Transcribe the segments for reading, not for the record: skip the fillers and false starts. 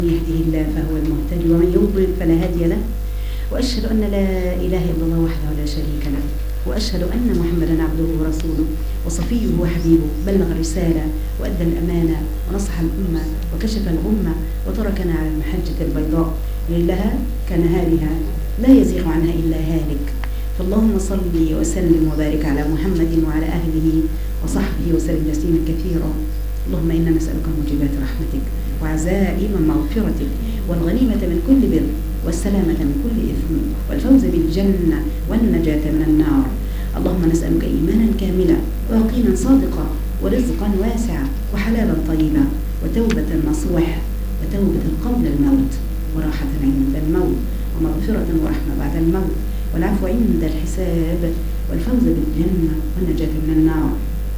يهده الله فهو المهتدي ومن يضلل فلا هادي له. وأشهد أن لا إله إلا الله وحده لا شريك له، وأشهد أن محمدا عبده ورسوله وصفيه وحبيبه، بلغ الرسالة وأدى الأمانة ونصح الأمة وكشف الغمة وتركنا على المحجة البيضاء ليلها كنهارها لا يزيغ عنها إلا هالك. فاللهم صل وسلم وبارك على محمد وعلى أهله وصحبه وسلم تسليما كثيرا. اللهم إنا نسألك موجبات رحمتك وعزائم مغفرتك والغنيمة من كل بر والسلامة من كل إثم والفوز بالجنة والنجاة من النار. اللهم نسألك إيمانا كاملا ويقينا صادقا ورزقا واسعا وحلالا طيبا وتوبة نصوح وتوبة قبل الموت وراحة عند الموت ومغفرة ورحمة بعد الموت والعفو عند الحساب والفوز بالجنة والنجاة من النار.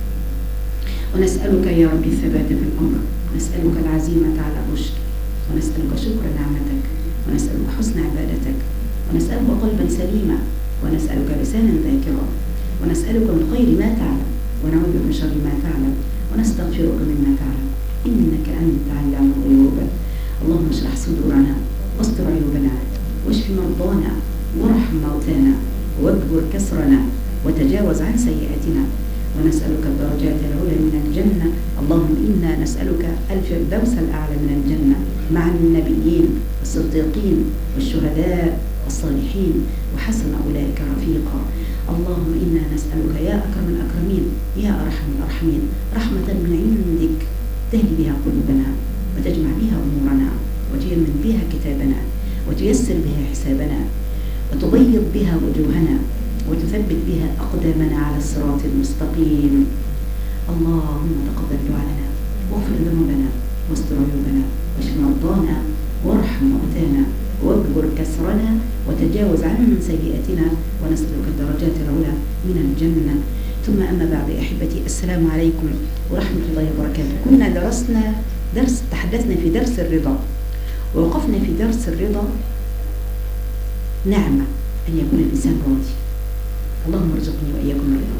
ونسألك يا رب الثبات في الأمر، نسألك العزيمة على الرشد، ونسألك شكر نعمتك، ونسألك حسن عبادتك، ونسألك قلبا سليما، ونسألك لسانا ذاكرا، ونسألك من خير ما تعلم، ونعوذ من شر ما تعلم، ونستغفرك مما تعلم، إنك أنت علام الغيوب. اللهم اشرح صدورنا واستر عيوبنا واشف مرضانا وارحم موتانا واجبر كسرنا وتجاوز عن سيئاتنا، ونسألك الدرجات العلى من الجنة. اللهم إنا نسألك الفردوس الأعلى من الجنة مع النبيين والصديقين والشهداء والصالحين وحسن أولئك رفيقا. اللهم إنا نسألك يا أكرم الأكرمين يا أرحم الأرحمين رحمة من عندك تهدي بها قلوبنا وتجمع بها أمورنا وتيمن بها كتابنا وتيسر بها حسابنا وتبيض بها وجوهنا وتثبت بها أقدامنا على الصراط المستقيم. اللهم تقبل دعاءنا واغفر ذنوبنا واستر عيوبنا واشف مرضانا وارحم موتانا واجبر كسرنا وتجاوز عن سيئاتنا، ونسألك الدرجات العلى من الجنة. ثم أما بعد أحبتي، السلام عليكم ورحمة الله وبركاته. كنا تحدثنا في درس الرضا، ووقفنا في درس الرضا نعمة أن يكون الإنسان راضي. اللهم ارزقني وإياكم الرضا،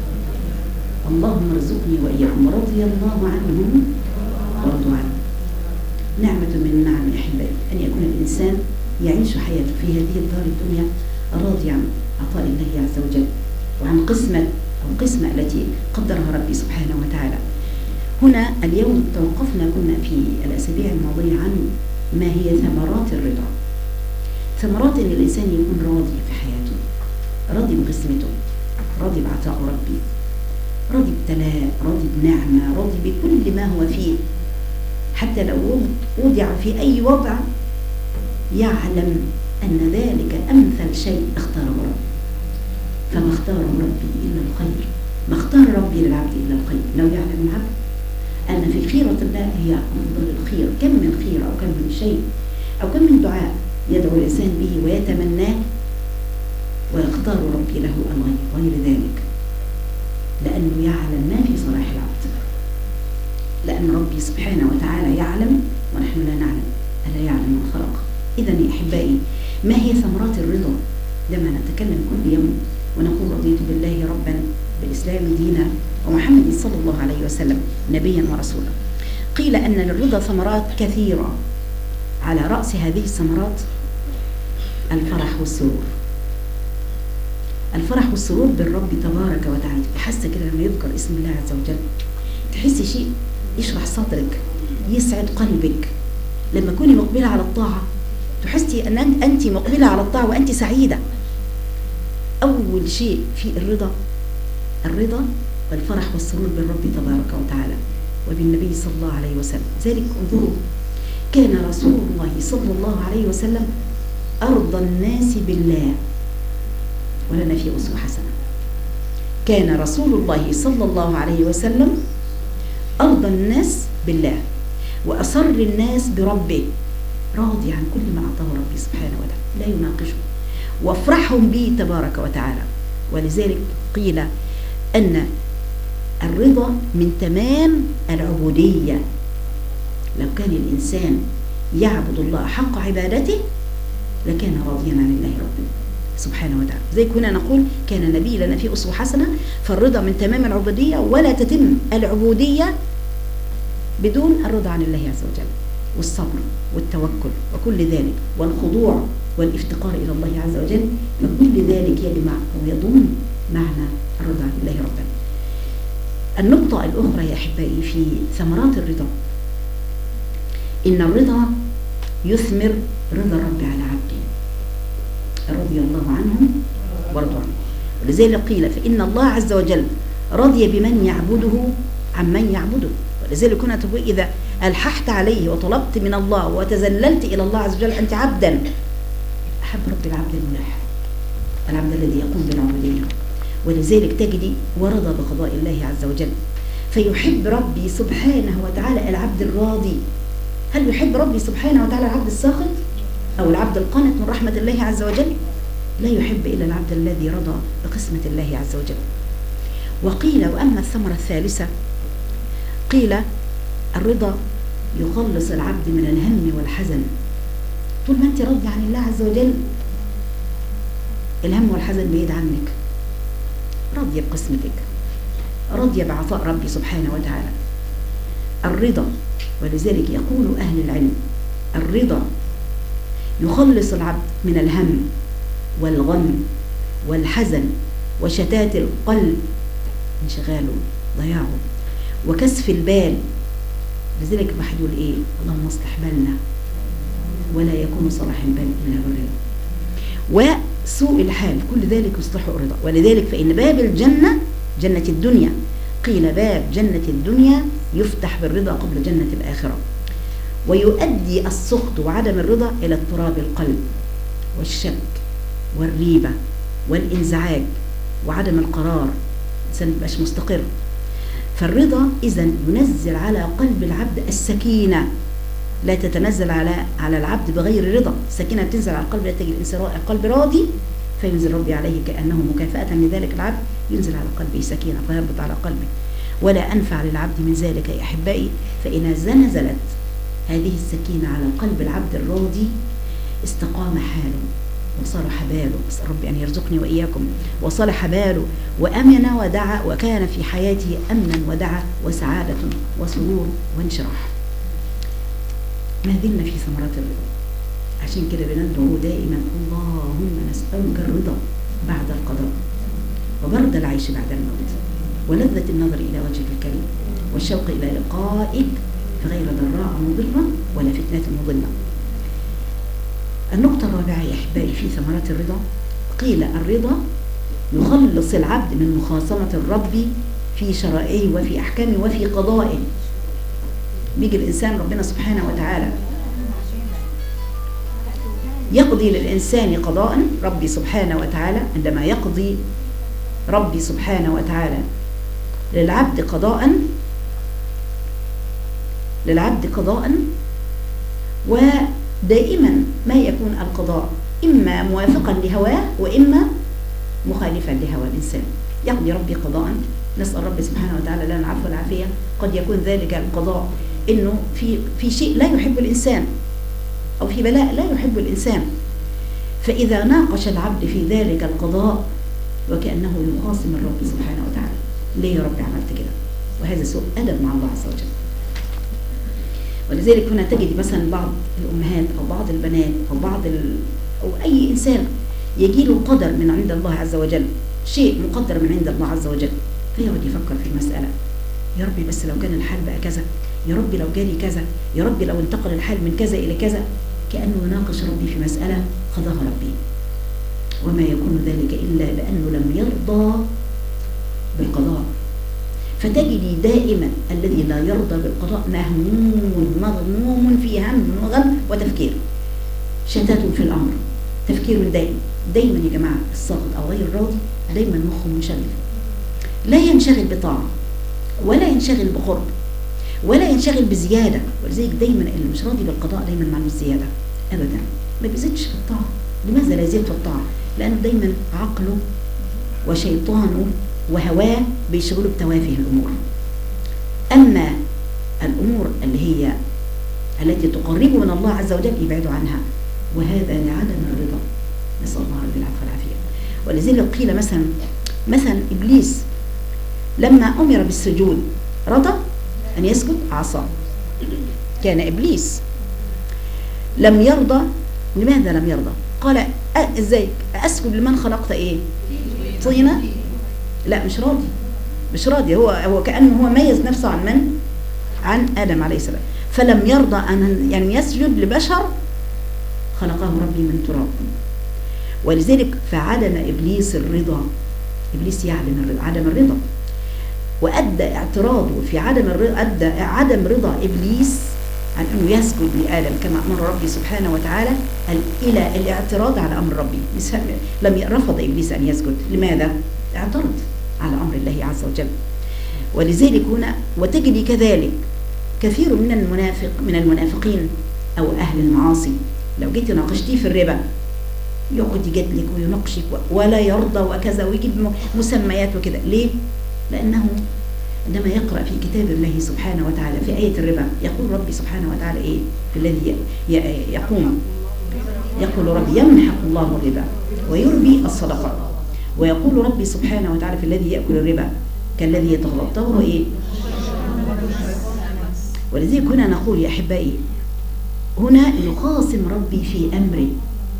اللهم ارزقني وإياكم رضي الله عنهم ورضوا عنه. نعمة من النعم أحبائي أن يكون الإنسان يعيش حياته في هذه الدار الدنيا راضي عن عطاء الله عز وجل وعن القسمة التي قدرها ربي سبحانه وتعالى. هنا اليوم توقفنا كنا في الأسابيع الماضية عن ما هي ثمرات الرضا. ثمرات أن الإنسان يكون راضي في حياته، راضي بقسمته، راضي بعطاء ربي، راضي بابتلاء، راضي بنعمة، راضي بكل ما هو فيه، حتى لو وضع في أي وضع يعلم أن ذلك أمثل شيء اختاره ربي. فما اختار ربي إلا الخير، ما اختار ربي للعبد إلا الخير. لو يعلم العبد أن في خيرة الله هي أفضل الخير، كم من خير أو كم من شيء أو كم من دعاء يدعو الإنسان به ويتمناه ويختار ربي له غير ذلك، لأنه يعلم ما في صلاح العبد، لأن ربي سبحانه وتعالى يعلم ونحن لا نعلم، ألا يعلم من خلق. إذن يا أحبائي، ما هي ثمرات الرضا؟ لما نتكلم كل يوم ونقول رضيت بالله ربا بالإسلام دينا ومحمد صلى الله عليه وسلم نبيا ورسولا. قيل أن للرضا ثمرات كثيرة، على رأس هذه الثمرات الفرح والسرور. الفرح والسرور بالرب تبارك وتعالى. حاسه كده لما يذكر اسم الله عز وجل تحسي شيء يشرح صدرك، يسعد قلبك. لما تكوني مقبلة على الطاعة تحسي أن أنت مقبلة على الطاعة وأنت سعيدة. أول شيء في الرضا والفرح والسرور بالرب تبارك وتعالى وبالنبي صلى الله عليه وسلم. ذلك انظروا، كان رسول الله صلى الله عليه وسلم أرضى الناس بالله، ولنا في أسوة حسنة. كان رسول الله صلى الله عليه وسلم أرضى الناس بالله وأسر الناس بربه، راضي عن كل ما أعطاه ربي سبحانه وتعالى، لا يناقشه، وافرحهم به تبارك وتعالى. ولذلك قيل أن الرضا من تمام العبودية. لو كان الإنسان يعبد الله حق عبادته لكان راضيا عن الله ربه سبحانه وتعالى. زي كنا نقول كان نبي لنا في أسوة حسنة. فالرضا من تمام العبودية، ولا تتم العبودية بدون الرضا عن الله عز وجل. والصبر والتوكل وكل ذلك والخضوع والافتقار إلى الله عز وجل، فكل ذلك يجمع ويضم معنى الرضا بالله ربا. النقطة الأخرى يا أحبائي في ثمرات الرضا، إن الرضا يثمر رضا الرب على عبده رضي الله عنهم ورضوا عنه. ولذلك قيل فإن الله عز وجل رضي بمن يعبده عمن يعبده. ولذلك كنا تقول إذا ألححت عليه وطلبت من الله وتذللت إلى الله عز وجل أنت عبدا، أحب رب العبد الملح، العبد الذي يقوم بالعبودية. ولذلك تجدي ورضى بقضاء الله عز وجل، فيحب ربي سبحانه وتعالى العبد الراضي. هل يحب ربي سبحانه وتعالى العبد الساخط أو العبد القانط من رحمة الله عز وجل؟ لا يحب إلا العبد الذي رضى بقسمة الله عز وجل. وقيل وأما الثمرة الثالثة، قيل الرضا يخلص العبد من الهم والحزن. طول ما أنت راضي عن الله عز وجل الهم والحزن بعيد عنك، راضية بقسمتك، راضية بعطاء ربي سبحانه وتعالى. الرضا، ولذلك يقول أهل العلم الرضا يخلص العبد من الهم والغم والحزن وشتات القلب، انشغاله ضياعه وكسف البال. لذلك الواحد يقول ايه؟ اللهم اصلح بالنا ولا يكون صلاح البال الا بالرضا. وسوء الحال كل ذلك يصلحه الرضا. ولذلك فإن باب الجنة جنة الدنيا، قيل باب جنة الدنيا يفتح بالرضا قبل جنة الآخرة. ويؤدي السخط وعدم الرضا إلى اضطراب القلب والشك والريبة والانزعاج وعدم القرار، الإنسان ميبقاش مستقر. فالرضا إذن ينزل على قلب العبد السكينة، لا تتنزل على العبد بغير رضا. السكينة تنزل على القلب، لا تجد الإنسان القلب راضي فينزل ربي عليه كأنه مكافأة لذلك العبد، ينزل على قلبه سكينة فيربط على قلبه. ولا أنفع للعبد من ذلك يا أحبائي، فإذا نزلت هذه السكينة على قلب العبد الراضي استقام حاله وصلح باله، أسأل ربي أن يرزقني وإياكم، وصلح باله وأمن ودعا وكان في حياته أمنا ودعا وسعادة وسرور وانشراح. ما زلنا في ثمرات الرضا، عشان كده بندعو دائما اللهم نسألك الرضا بعد القضاء وبرد العيش بعد الموت ولذة النظر إلى وجهك الكريم والشوق إلى لقائك فغير ضراء مضرة ولا فتنة مضلة. النقطة الرابعة يا أحبائي في ثمرات الرضا، قيل الرضا يخلص العبد من مخاصمة الرب في شرائعه وفي أحكامه وفي قضائه. بيجي الإنسان ربنا سبحانه وتعالى يقضي للإنسان قضاء، ربي سبحانه وتعالى عندما يقضي ربي سبحانه وتعالى للعبد قضاء ودائما ما يكون القضاء إما موافقا لهواه وإما مخالفا لهوى الإنسان. يقضي ربي قضاء، نسأل ربي سبحانه وتعالى لنا العفو والعافية. قد يكون ذلك القضاء إنه في شيء لا يحب الإنسان أو في بلاء لا يحب الإنسان، فإذا ناقش العبد في ذلك القضاء وكأنه يخاصم الرب سبحانه وتعالى، ليه يا ربي عملت كده؟ وهذا سوء أدب مع الله عز وجل. ولذلك هنا تجد مثلا بعض الأمهات أو بعض البنات أو أي إنسان يجي له قدر من عند الله عز وجل، شيء مقدر من عند الله عز وجل، فيقعد يفكر في المسألة، يا ربي بس لو كان الحال بقى كذا، يا ربي لو جالي كذا، يا ربي لو انتقل الحال من كذا إلى كذا، كأنه يناقش ربي في مسألة قضاها ربي. وما يكون ذلك إلا لأنه لم يرضى بالقضاء. فتجدي دائما الذي لا يرضى بالقضاء مهموم مغموم في هم وغم وتفكير، شتات في الأمر، تفكير من دايما يا جماعة. الساقط أو غير الراضي دايما مخه منشغل، لا ينشغل بطاعة ولا ينشغل بقرب ولا ينشغل بزيادة. ولذلك دايما اللي مش راضي بالقضاء دايما مع الزيادة أبدا، ما بيزيدش في الطاعة. لماذا لا يزيد في الطاعة؟ لأنه دايما عقله وشيطانه وهواه بيشغلوا بتوافه الأمور. أما الأمور اللي هي التي تقربه من الله عز وجل يبعدوا عنها، وهذا لعدم الرضا، نسأل الله رب العفو والعافية. ولذلك قيل مثلا إبليس لما أمر بالسجود رضى أن يسجد، عصى. كان إبليس لم يرضى. لماذا لم يرضى؟ قال ازاي اسجد لمن خلقت ايه؟ طينة. لا مش راضي، مش راضي. هو كأنه هو ميز نفسه عن من؟ عن آدم عليه السلام. فلم يرضى أن يعني يسجد لبشر خلقه ربي من تراب. ولذلك فعدم إبليس الرضا. إبليس عدم الرضا، وأدى اعتراضه في عدم رضا إبليس عن أنه يسجد لآدم كما أمر ربي سبحانه وتعالى إلى الاعتراض على أمر ربي. رفض إبليس أن يسجد. لماذا؟ اعترض على أمر الله عز وجل. ولذلك هنا وتجد كذلك كثير من المنافقين أو أهل المعاصي لو جيت ناقشتيه في الربا يقعد يجادلك ويناقشك ولا يرضى وكذا ويجيب مسميات وكذا. ليه؟ لأنه عندما يقرأ في كتاب الله سبحانه وتعالى في آية الربا يقول ربي سبحانه وتعالى إيه؟ في الذي يقول ربي يمحق الله الربا ويربي الصدقات، ويقول ربي سبحانه وتعالى في الذي يأكل الربا كالذي يتغطاه إيه؟ ولذلك هنا نقول يا أحبائي هنا يخاصم ربي في أمره،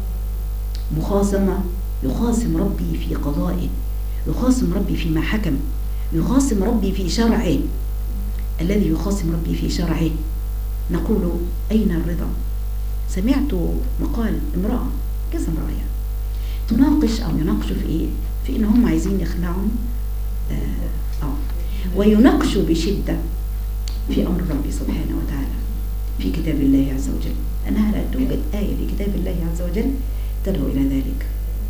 يخاصم ربي في قضائه، يخاصم ربي فيما حكم، يخاصم ربي في شرعه. الذي يخاصم ربي في شرعه نقول أين الرضا؟ سمعت مقال امرأة كذا امرأة يعني تناقش أو يناقشوا في إيه؟ في إنهم عايزين يخلعوا ويناقشوا بشدة في أمر ربي سبحانه وتعالى في كتاب الله عز وجل أنها لا توجد آية في كتاب الله عز وجل تدعو إلى ذلك.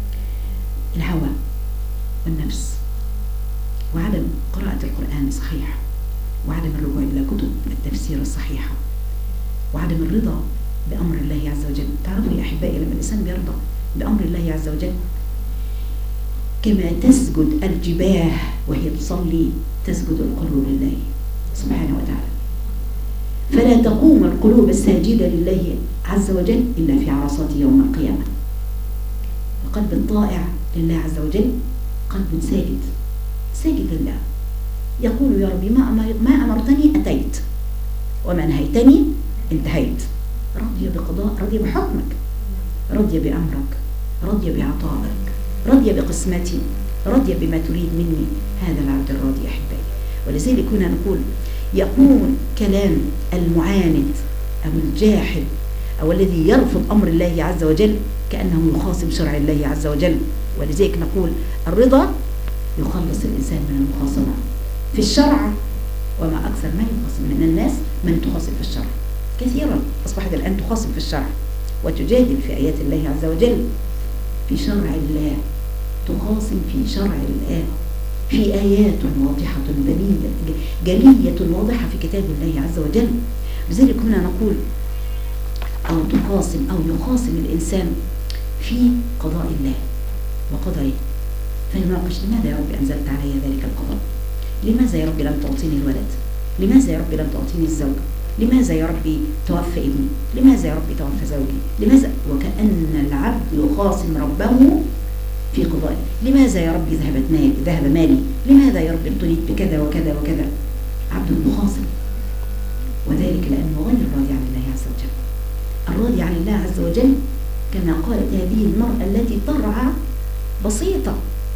الهوى والنفس وعدم قراءة القرآن الصحيح وعدم الرجوع إلى كتب التفسير الصحيحة وعدم الرضا بأمر الله عز وجل. تعرفوا يا أحبائي لما الإنسان بيرضى بأمر الله عز وجل كما تسجد الجباه وهي تصلي تسجد القلوب لله سبحانه وتعالى. فلا تقوم القلوب الساجدة لله عز وجل إلا في عرصات يوم القيامة. القلب الطائع لله عز وجل قلب ساجد لله يقول يا ربي ما أمرتني أتيت وما نهيتني انتهيت. رضي بقضاء، رضي بحكمك، رضي بأمرك، رضي بعطائك، رضي بقسمتي، رضي بما تريد مني. هذا العبد الراضي يا أحبائي. ولذلك هنا نقول يكون كلام المعاند أو الجاحد أو الذي يرفض أمر الله عز وجل كأنه يخاصم شرع الله عز وجل. ولذلك نقول الرضا يخلص الإنسان من المخاصمة في الشرع. وما أكثر ما يخاصم من الناس من تخاصم في الشرع. كثيرا أصبحت الآن تخاصم في الشرع وتجادل في آيات الله عز وجل. في شرع الله تخاصم في شرع الله في آيات واضحة جلية واضحة في كتاب الله عز وجل. لذلك هنا نقول أو تخاصم أو يخاصم الإنسان في قضاء الله وقدره فيناقش لماذا يا رب أنزلت علي ذلك القضاء؟ لماذا يا رب لم تعطيني الولد؟ لماذا يا رب لم تعطيني الزوج؟ لماذا يا ربي توفى ابني؟ لماذا يا ربي توفى زوجي؟ لماذا؟ وكأن العبد يخاصم ربه في قضائه. لماذا يا ربي ذهب مالي؟ لماذا يا ربي ابتليت بكذا وكذا وكذا؟ عبد مخاصم، وذلك لأنه غير راضي عن الله عز وجل. الراضي عن الله عز وجل كما قالت هذه المرأة التي ترعى بسيطة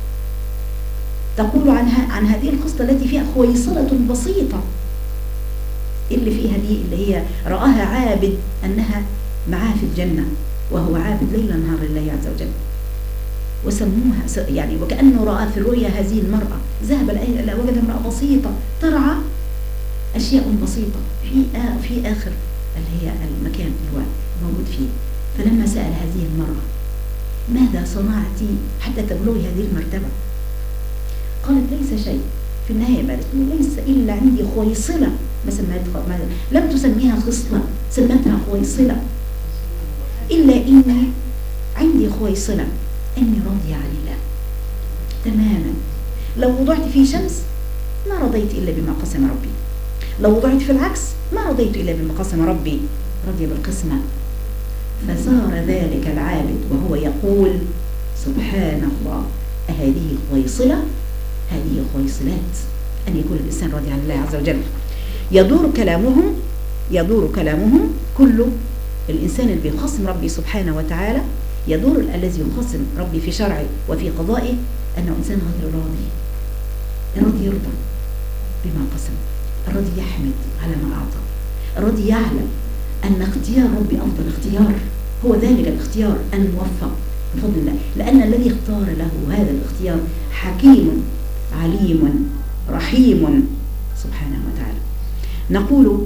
تقول عن هذه القصة التي فيها خويصلة بسيطة اللي فيها دي اللي هي رآها عابد أنها معاه في الجنة وهو عابد ليلا نهار لله عز وجل. وسموها يعني وكأنه رأى في الرؤيا هذه المرأة ذهب إلى وجد امرأة بسيطة ترعى أشياء بسيطة في آخر اللي هي المكان اللي هو موجود فيه. فلما سأل هذه المرأة ماذا صنعتي حتى تبلغي هذه المرتبة؟ قالت ليس شيء. في النهاية قالت ليس إلا عندي خويصلة، لم تسميها خصلة، سمتها خويصلة. إلا إني عندي خويصلة أني راضية عن الله تماما. لو وضعت في شمس ما رضيت إلا بما قسم ربي، لو وضعت في العكس ما رضيت إلا بما قسم ربي، رضي بالقسمة. فصار ذلك العابد وهو يقول سبحان الله أهذه خويصلة؟ هذه خويصلات أن يكون الإنسان راضي عن الله عز وجل. يدور كلامهم كله الإنسان اللي بيخصم ربي سبحانه وتعالى يدور الذي يخصم ربي في شرعه وفي قضائه أنه إنسان غير راضي. الراضي يرضى بما قسم، الراضي يحمد على ما أعطى، الراضي يعلم أن اختيار ربي أفضل اختيار، هو ذلك الاختيار الموفق بفضل الله، لأن الذي اختار له هذا الاختيار حكيم عليم رحيم سبحانه وتعالى. نقول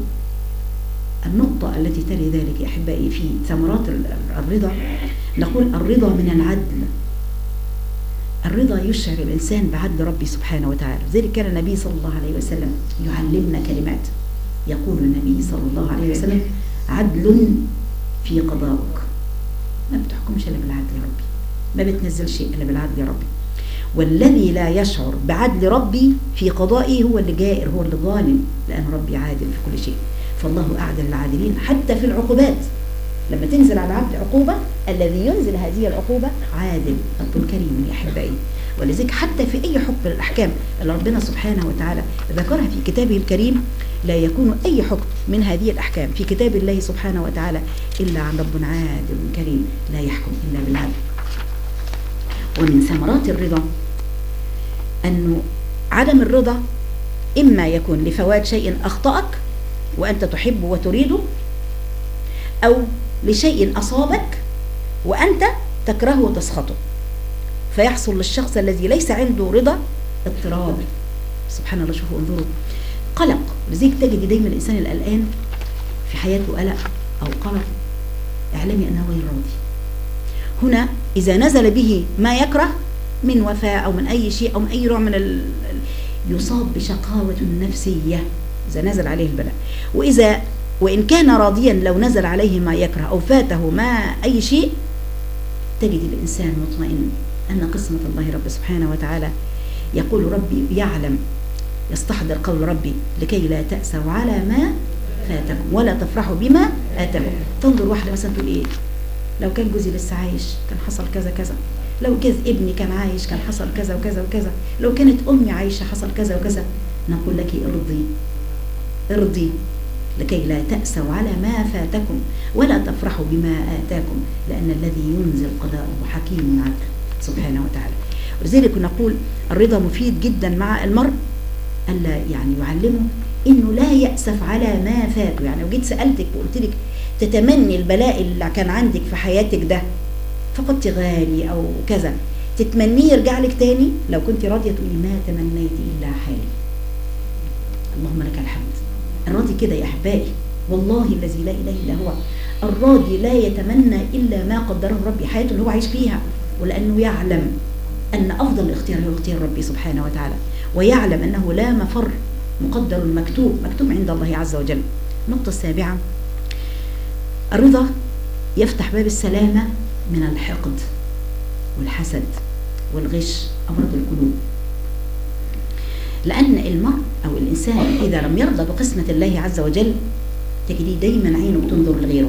النقطة التي تلي ذلك يا أحبائي في ثمرات الرضا، نقول الرضا من العدل. الرضا يشعر الإنسان بعدل ربي سبحانه وتعالى. لذلك كان النبي صلى الله عليه وسلم يعلمنا كلمات، يقول النبي صلى الله عليه وسلم: عدل في قضاءك، ما بتحكمش إلا بالعدل يا ربي، ما بتنزل شيء إلا بالعدل يا ربي. والذي لا يشعر بعدل ربي في قضائه هو اللي جائر، هو اللي ظالم، لأن ربي عادل في كل شيء. فالله أعدل العادلين حتى في العقوبات. لما تنزل على عبد عقوبة، الذي ينزل هذه العقوبة عادل رب كريم يا أحبائي. ولذلك حتى في أي حكم من الأحكام اللي ربنا سبحانه وتعالى ذكرها في كتابه الكريم، لا يكون أي حكم من هذه الأحكام في كتاب الله سبحانه وتعالى إلا عن رب عادل كريم لا يحكم إلا بالعدل. ومن ثمرات الرضا أنه عدم الرضا إما يكون لفوات شيء أخطأك وأنت تحبه وتريده، أو لشيء أصابك وأنت تكرهه وتسخطه، فيحصل للشخص الذي ليس عنده رضا اضطراب. سبحان الله، شوفوا انظروا، قلق. لذلك تجد دايما الإنسان القلقان في حياته قلق أو قلق، اعلمي أنه غير راضي. هنا إذا نزل به ما يكره من وفاء أو من أي شيء أو من أي نوع من يصاب بشقاوة نفسية إذا نزل عليه البلاء. وإن كان راضيا لو نزل عليه ما يكره أو فاته ما أي شيء، تجد الإنسان مطمئن أن قسمة الله رب سبحانه وتعالى. يقول ربي يعلم، يستحضر قول ربي: لكي لا تأسوا على ما فاتكم ولا تفرحوا بما آتاكم. تنظر واحدة مثلا تقول إيه، لو كان جوزي لسه عايش كان حصل كذا كذا، لو كان ابني كان عايش كان حصل كذا وكذا وكذا، لو كانت أمي عايشة حصل كذا وكذا. نقول لك ارضي لكي لا تأسوا على ما فاتكم ولا تفرحوا بما آتاكم، لأن الذي ينزل قضاءه حكيم عدل سبحانه وتعالى. ولذلك نقول الرضا مفيد جدا مع المرء، ألا يعني يعلمه إنه لا يأسف على ما فاته. يعني لو جيت سألتك وقلت لك تتمني البلاء اللي كان عندك في حياتك ده فقدت غالي أو كذا، تتمنيه يرجع لك تاني، لو كنت راضية تقولي: ما تمنيت إلا حالي. اللهم لك الحمد. الراضي كده يا أحبائي، والله الذي لا إله إلا هو، الراضي لا يتمنى إلا ما قدره ربي حياته اللي هو عايش فيها، ولأنه يعلم أن أفضل الاختيار هو اختيار ربي سبحانه وتعالى، ويعلم أنه لا مفر، مقدر مكتوب عند الله عز وجل. النقطة السابعة، الرضا يفتح باب السلامة من الحقد والحسد والغش أمراض القلوب. لأن المرء أو الإنسان إذا لم يرضى بقسمة الله عز وجل تجديه دايما عينه بتنظر لغيره.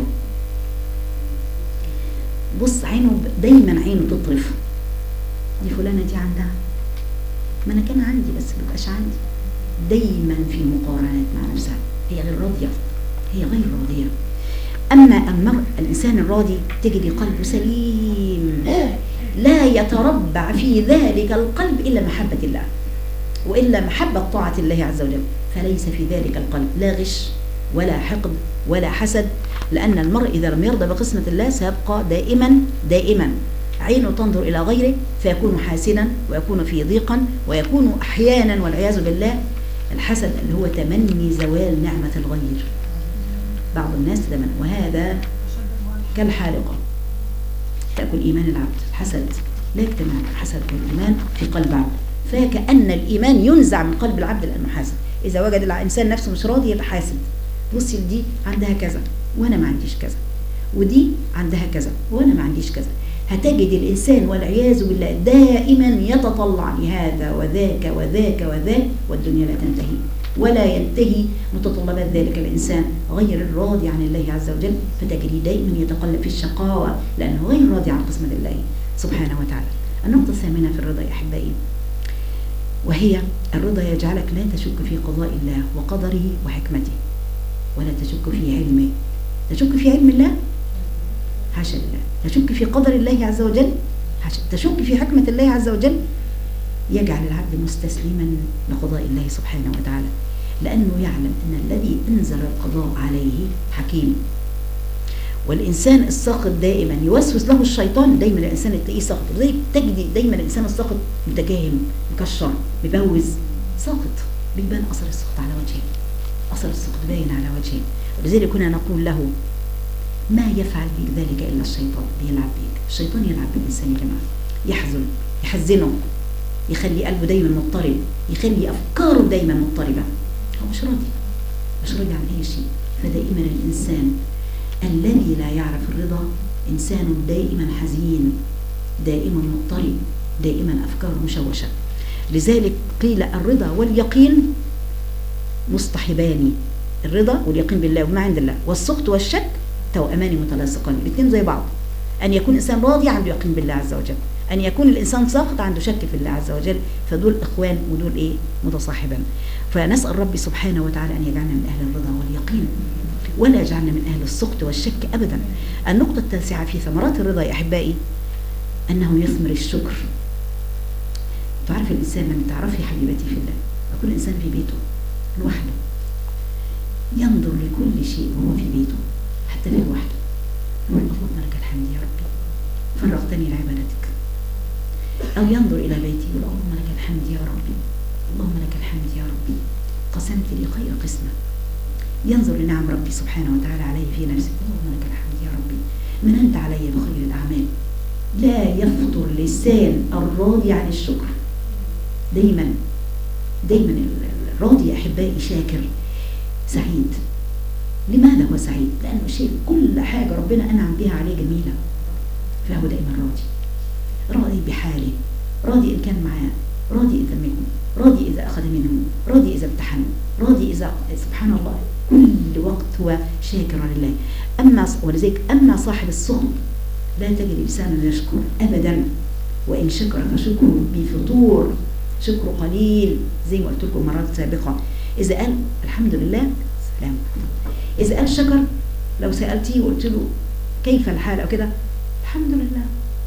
بص، دايما عينه تطرف، دي فلانة دي عندها، ما أنا كان عندي بس ما بقاش عندي. دايما في مقارنات مع نفسها، هي غير راضية، هي غير راضية. أما المرء الإنسان الراضي تجد قلبه سليم، لا يتربع في ذلك القلب إلا محبة الله وإلا محبة طاعة الله عز وجل، فليس في ذلك القلب لا غش ولا حقد ولا حسد. لأن المرء إذا لم يرضى بقسمة الله سيبقى دائما عينه تنظر إلى غيره، فيكون حاسدا ويكون في ضيقا، ويكون أحيانا والعياذ بالله الحسد اللي هو تمني زوال نعمة الغير. بعض الناس تمنى، وهذا كالحالقة تأكل إيمان العبد. الحسد لا يجتمع الحسد والإيمان في قلب عبد، فكأن الإيمان ينزع من قلب العبد لأنه حاسد. إذا وجد الإنسان نفسه مش راضي يبقى حاسد. بصي، دي عندها كذا وأنا ما عنديش كذا، ودي عندها كذا وأنا ما عنديش كذا. هتجد الإنسان والعياذ بالله دائما يتطلع لهذا وذاك وذاك وذاك، والدنيا لا تنتهي ولا ينتهي متطلبات ذلك الإنسان غير الراضي عن الله عز وجل، فتجري دائما يتقلب في الشقاوة لأنه غير راضي عن قسمة الله سبحانه وتعالى. النقطة الثامنة في الرضا يا أحبائي، وهي الرضا يجعلك لا تشك في قضاء الله وقدره وحكمته، ولا تشك في علمه. تشك في علم الله حاشا لله. تشك في قدر الله عز وجل، حاشا. تشك في حكمة الله عز وجل، يجعل العبد مستسلما لقضاء الله سبحانه وتعالى، لأنه يعلم أن الذي أنزل القضاء عليه حكيم. والإنسان الساخط دائما يوسوس له الشيطان، دايما الإنسان التقي ساخط، تجد دايما الإنسان الساخط متجاهم، مكشر، مبوز، ساخط، بيبان أثر السخط على وجهه، أثر السخط باين على وجهه. ولذلك كنا نقول له ما يفعل بك ذلك إلا الشيطان، بيلعب بيك. الشيطان يلعب بالإنسان يا جماعة، يحزن، يحزنه، يخلي قلبه دايما مضطرب، يخلي أفكاره دايما مضطربة، هو مش راضي، مش راضي عن أي شيء. فدائما الإنسان الذي لا يعرف الرضا إنسان دائما حزين، دائما مضطرب، دائما أفكاره مشوشة. لذلك قيل الرضا واليقين مصطحبان، الرضا واليقين بالله وما عند الله، والسخط والشك توأمان متلاصقان، الاثنين زي بعض. أن يكون الإنسان راضي عنده يقين بالله عز وجل، أن يكون الإنسان ساخط عنده شك في الله عز وجل، فدول إخوان ودول إيه؟ متصاحبان. فنسأل ربي سبحانه وتعالى أن يجعلنا من أهل الرضا واليقين، ولا يجعلنا من أهل السخط والشك أبدا. النقطة التاسعة في ثمرات الرضا يا أحبائي أنه يثمر الشكر. تعرف الإنسان لما تعرفي حبيبتي في الله، يكون الإنسان في بيته لوحده ينظر لكل شيء وهو في بيته، حتى في لوحده، يقول اللهم لك الحمد يا ربي فرغتني لعبادتك. أو ينظر إلى بيتي يقول اللهم لك الحمد يا ربي، اللهم لك الحمد يا ربي قسمت لي خير قسمة. ينظر لنعم ربي سبحانه وتعالى عليه في نفسه، اللهم لك الحمد يا ربي مننت علي بخير الأعمال. لا يفطر لسان الراضي عن الشكر. دايما دايما الراضي يا أحبائي شاكر سعيد. لماذا هو سعيد؟ لأنه شايف كل حاجة ربنا أنعم بها عليه جميلة، فهو دائما راضي بحاله، راضي إن كان معاه، راضي إذا منه، راضي إذا أخذ منه، راضي إذا امتحنه، راضي إذا سبحان الله كل وقت هو شاكرا لله. أما صاحب السخط لا تجد لسانه يشكر أبدا، وإن شكر فشكره بفطور، شكره قليل زي ما قلت لكم مرات سابقة. إذا قال الحمد لله سلام، إذا قال شكر، لو سألتيه وقلت له كيف الحال أو كده الحمد لله،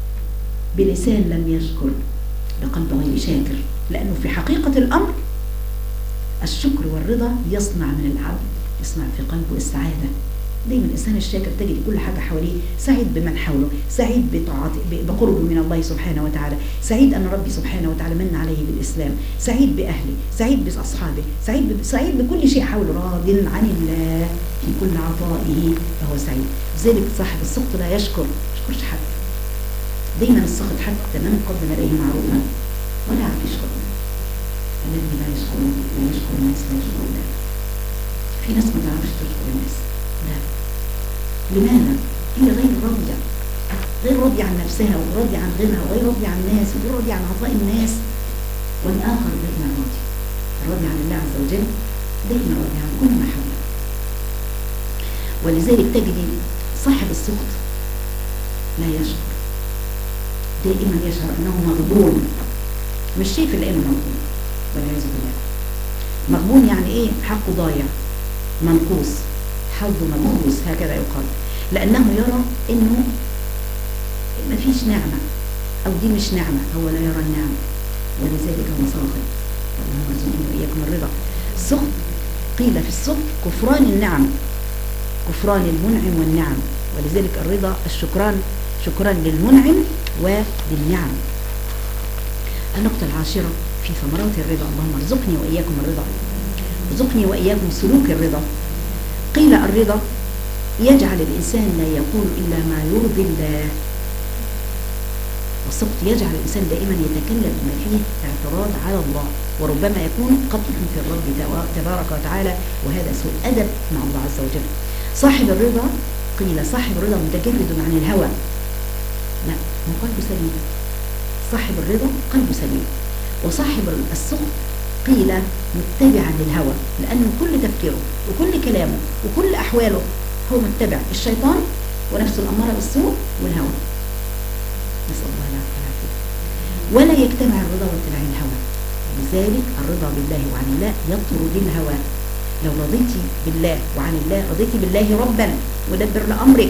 بلسان لم يشكر بقلب غير شاكر. لأنه في حقيقة الأمر الشكر والرضا يصنع من العبد، يصنع في قلبه السعادة. دايما الإنسان الشاكر تجد كل حاجة حواليه سعيد بمن حوله، سعيد بطاعته بقربه من الله سبحانه وتعالى، سعيد أن ربي سبحانه وتعالى من عليه بالإسلام، سعيد بأهله، سعيد بأصحابه، سعيد بكل شيء حوله، راض عن الله في كل عطائه فهو سعيد. لذلك صاحب السخط لا يشكر حد، دايما السخط حتى من قدم إليه معروفا ولا يعرف يشكر. الذي لا يشكر الناس لا يشكر الله. في ناس ما تعرفش تشكر الناس، لا. لماذا؟ هي غير راضية عن نفسها، وراضية عن غيرها، وغير راضية عن الناس، وغير راضية عن عطاء الناس. والآخر دائما راضي عن الله عز وجل، دائما راضي عن كل ما حوله. ولذلك تجد صاحب السخط لا يشكر، دائما يشعر أنه مغبون، مش شايف الآن مغبون، والعياذ بالله. مغبون يعني إيه؟ حقه ضايع، منقوص، حظه منقوص، هكذا يقال، لأنه يرى إنه ما فيش نعمة، أو دي مش نعمة، هو لا يرى النعمة، ولذلك هو ساخط. اللهم ارزقنا وإياكم الرضا. السخط قيل في السخط كفران النعم، كفران المنعم والنعم، ولذلك الرضا شكران للمنعم وللنعم. النقطة العاشرة في ثمرات الرضا، اللهم ارزقني وإياكم الرضا، ارزقني وإياكم سلوك الرضا. قيل الرضا يجعل الإنسان لا يقول إلا ما يرضي الله، والسخط يجعل الإنسان دائما يتكلم ما فيه اعتراض على الله، وربما يكون قطع في الرب تبارك وتعالى، وهذا سوء أدب مع الله عز وجل. صاحب الرضا قيل صاحب الرضا متجرد عن الهوى، لا، هو قلبه سليم. صاحب الرضا قلبه سليم. وصاحب السخط قيل متبعا للهوى، لأنه كل تفكيره وكل كلامه وكل أحواله هو متبع الشيطان ونفسه الأمارة بالسوء والهوى، نسأل الله العافية. ولا يجتمع الرضا واتباع الهوى، لذلك الرضا بالله وعن الله يطرد الهوى. لو رضيتي بالله وعن الله، رضيتي بالله ربا ودبر لأمرك،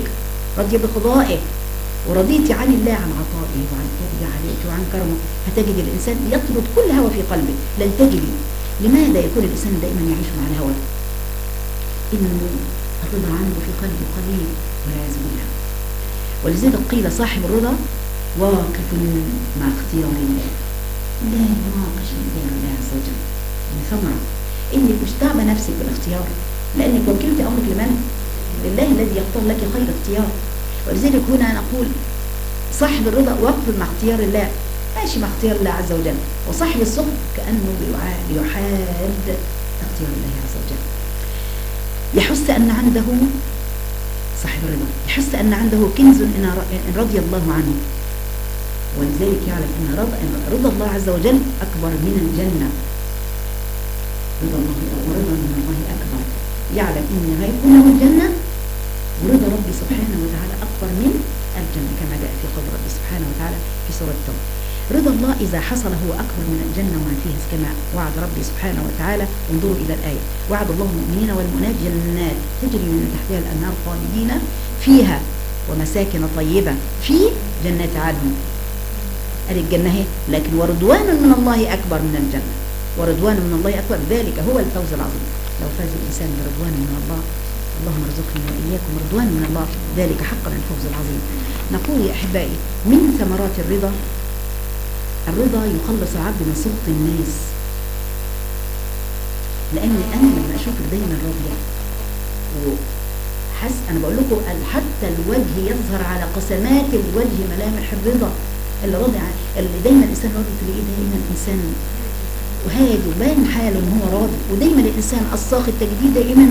راضية بقضائه، ورضيت عن الله عن عطائه وعن فضله عليك وعن كرمه، هتجد الإنسان يطرد كل هوى في قلبه، لن تجدي. لماذا يكون الإنسان دائما يعيش مع الهوى؟ إنه الرضا عنه في قلبه قليل والعياذ بالله. ولذلك قيل صاحب الرضا واقف مع اختيار الله، لا يناقش اختيار الله عز وجل. من ثمرة انك مش تعبى نفسك بالاختيار، لانك وكلت امرك لمن؟ لله الذي يختار لك خير اختيار. ولذلك هنا نقول صاحب الرضا واقف مع اختيار الله، ماشي مع اختيار الله عز وجل. وصاحب السخط كأنه يحاد اختيار الله عز وجل. يحس أن عنده صاحب الرضا، يحس أن عنده كنز إن رضي الله عنه، ولذلك يعلم أن رضا الله عز وجل أكبر من الجنة. رضا الله ورضا من الله أكبر، يعلم أن هيكون له الجنة، ورضا ربي سبحانه وتعالى أكبر من الجنة كما جاء في قول ربي سبحانه وتعالى في سورة التوبة. رضا الله إذا حصل هو أكبر من الجنة وما فيها، كما وعد ربي سبحانه وتعالى. انظروا إلى الآية: وعد الله المؤمنين والمؤمنات جنات تجري من تحتها الأنهار خالدين فيها ومساكن طيبة في جنات عدن. قال الجنة هي، لكن ورضوان من الله أكبر من الجنة، ورضوان من الله أكبر، ذلك هو الفوز العظيم. لو فاز الإنسان برضوان من الله، اللهم ارزقني وإياكم رضوان من الله، ذلك حقا الفوز العظيم. نقول يا أحبائي من ثمرات الرضا، الرضا يخلص العبد من سخط الناس. لأن أنا لما أشوفك دايما راضية وحس، أنا بقول لكم حتى الوجه يظهر على قسمات الوجه ملامح الرضا. اللي راضي اللي دايما الإنسان راضي تلاقيه دايما إنسان وهادي وباين حاله إن هو راضي. ودايما الإنسان الساخط تجديد دائما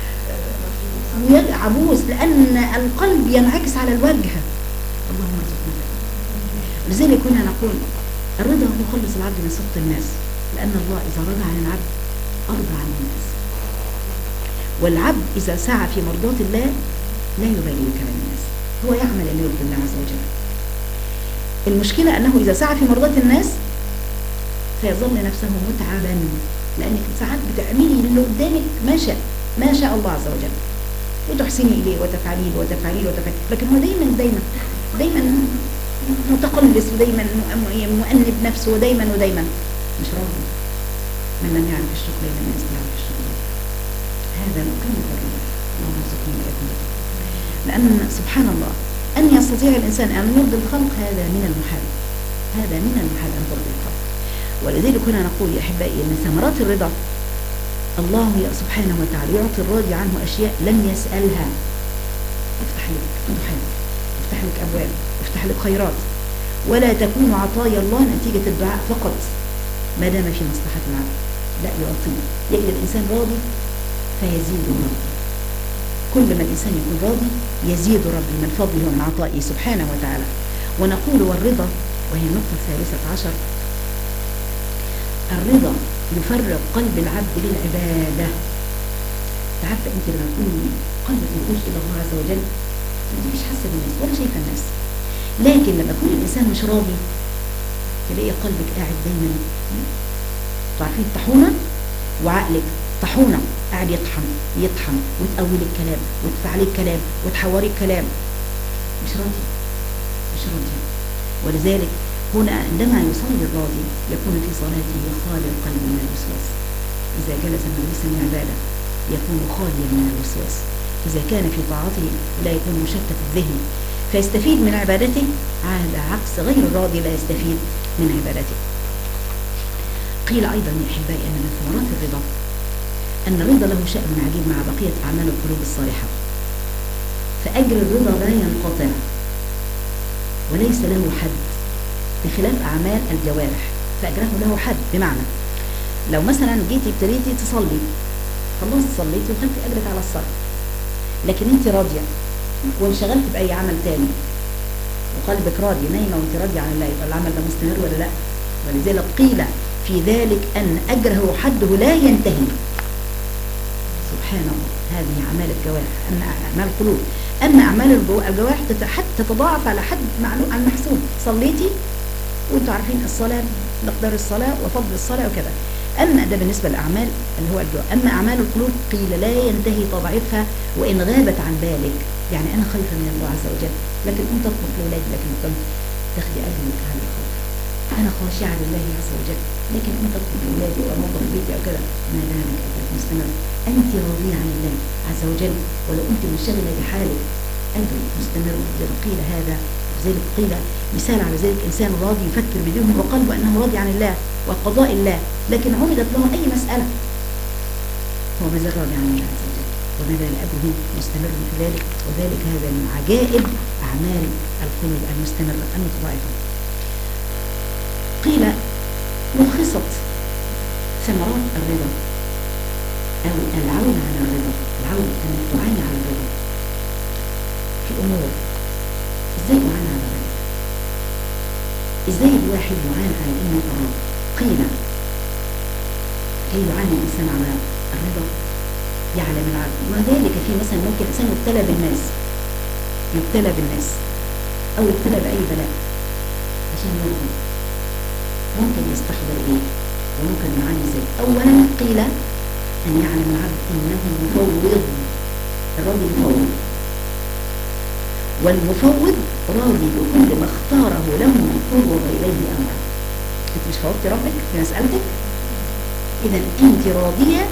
عبوس، لأن القلب ينعكس على الوجه. اللهم ارزقنا. لذلك كنا نقول الرضا يخلص العبد من سخط الناس، لأن الله إذا رضى عن العبد أرضى عن الناس. والعبد إذا سعى في مرضاة الله لا يبالي بكلام الناس، هو يعمل اللي يرضي الله عز وجل. المشكلة أنه إذا سعى في مرضاة الناس سيظل نفسه متعبا، لأنك ساعات بتعملي اللي قدامك ما شاء الله عز وجل، وتحسني إليه وتفعليه وتفعليه وتفعليه، لكن هو دايما متقلص، ودايما مؤنب نفسه، ودايما مش راضي. من لم يعرف الشكر لم يستعرف الشكر. هذا مقيم الرضا. اللهم ارزقنا وإياكم. لأن سبحان الله أن يستطيع الإنسان أن يرضي الخلق هذا من المحال، هذا من المحال أن ترضي الخلق. ولذلك هنا نقول يا أحبائي أن ثمرات الرضا الله سبحانه وتعالى يعطي الراضي عنه أشياء لم يسألها. يفتح لك فتوحات، يفتح لك أبواب، يفتح لك خيرات. ولا تكون عطايا الله نتيجة الدعاء فقط ما دام في مصلحة العبد، لا يعطيه. يجد الإنسان راضي فيزيد ربي. كل ما الإنسان يكون راضي يزيد ربي من فضله ومن عطائه سبحانه وتعالى. ونقول والرضا، وهي النقطة 13، الرضا يفرغ قلب العبد للعبادة. تعرف أنت لما تكون قلبك يخش إلى الله عز وجل مش حاسة بالناس ولا شايفة الناس، لكن لما يكون الإنسان مش راضي تلاقي قلبك قاعد دايما، تعرفين الطحونة، وعقلك طحونة قاعد يطحن وتقوي الكلام وتفعلي الكلام وتحوري الكلام، مش راضي. ولذلك هنا عندما يصلي الراضي يكون في صلاته خالي القلب من الوسواس. إذا جلس المجلس من عبادة يكون خاليا من الوسواس. إذا كان في طاعته لا يكون مشتت الذهن فيستفيد من عبادته، على عكس غير الراضي لا يستفيد من عبادته. قيل أيضا يا أحبائي أن من ثمرات الرضا أن الرضا له شأن عجيب مع بقية أعمال القلوب الصالحة، فأجر الرضا لا ينقطع وليس له حد، بخلاف أعمال الجوارح فأجره له حد. بمعنى لو مثلا جيتي ابتديتي تصلي، خلصت صليتي وخدتي أجرك على الصلاة، لكن أنت راضية وانشغلت بأي عمل تاني وقلبك راضي، نايمة وانت راضية عن الله، يبقى العمل ده مستمر ولا لا؟ ولذلك قيل في ذلك أن أجره حده لا ينتهي. سبحان الله. هذه أعمال الجوارح، أما أعمال القلوب. أما أعمال الجوارح حتى تتضاعف على حد معلوم عن محسوب. صليتي وانتوا عارفين الصلاة، مقدار الصلاة وفضل الصلاة وكذا. أما ده بالنسبة للأعمال اللي هو الجوارح. أما أعمال القلوب قيل لا ينتهي تضاعفها، وإن غابت عن بالك يعني أنا خايفة من الله عز وجل، لكن أنت تطلب لأولادي لكن أنت تاخدي قلبك على الخوف. أنا خاشعة لله عز وجل، لكن أنت تطلب لأولادي أو موقف بيتي أو كده، ما دامك أنت مستمر أنت راضية عن الله عز وجل، ولو أنت منشغلة بحالك أنت مستمر. قيل هذا ذلك، قيل مثال على ذلك إنسان راضي يفكر بدونه وقلبه أنه راضي عن الله وقضاء الله، لكن عرضت له أي مسألة هو ما زال راضي عن الله عز وجل، وما زال أبوه مستمر في ذلك. وذلك هذا من عجائب أعمال القلوب المستمرة المتضاعفة. قيل ملخصة ثمرات الرضا أو العون على الرضا، العون أن تعين على الرضا في أمور. إزاي أعان على الرضا؟ إزاي الواحد يعان على إنه أراد؟ قيل كي يعان الإنسان على الرضا يعلم العبد، وذلك في مثلا ممكن إنسان يبتلى بالناس أو يبتلى بأي بلاء عشان يرضى، ممكن يستحضر إيه وممكن يعاني إزاي. أولا قيل أن يعلم العبد إنه مفوض، الراضي مفوض، والمفوض راضي بكل ما اختاره لما فوض إليه أمره. أنت مش فوضتي ربك في مسألتك، إذا أنت راضية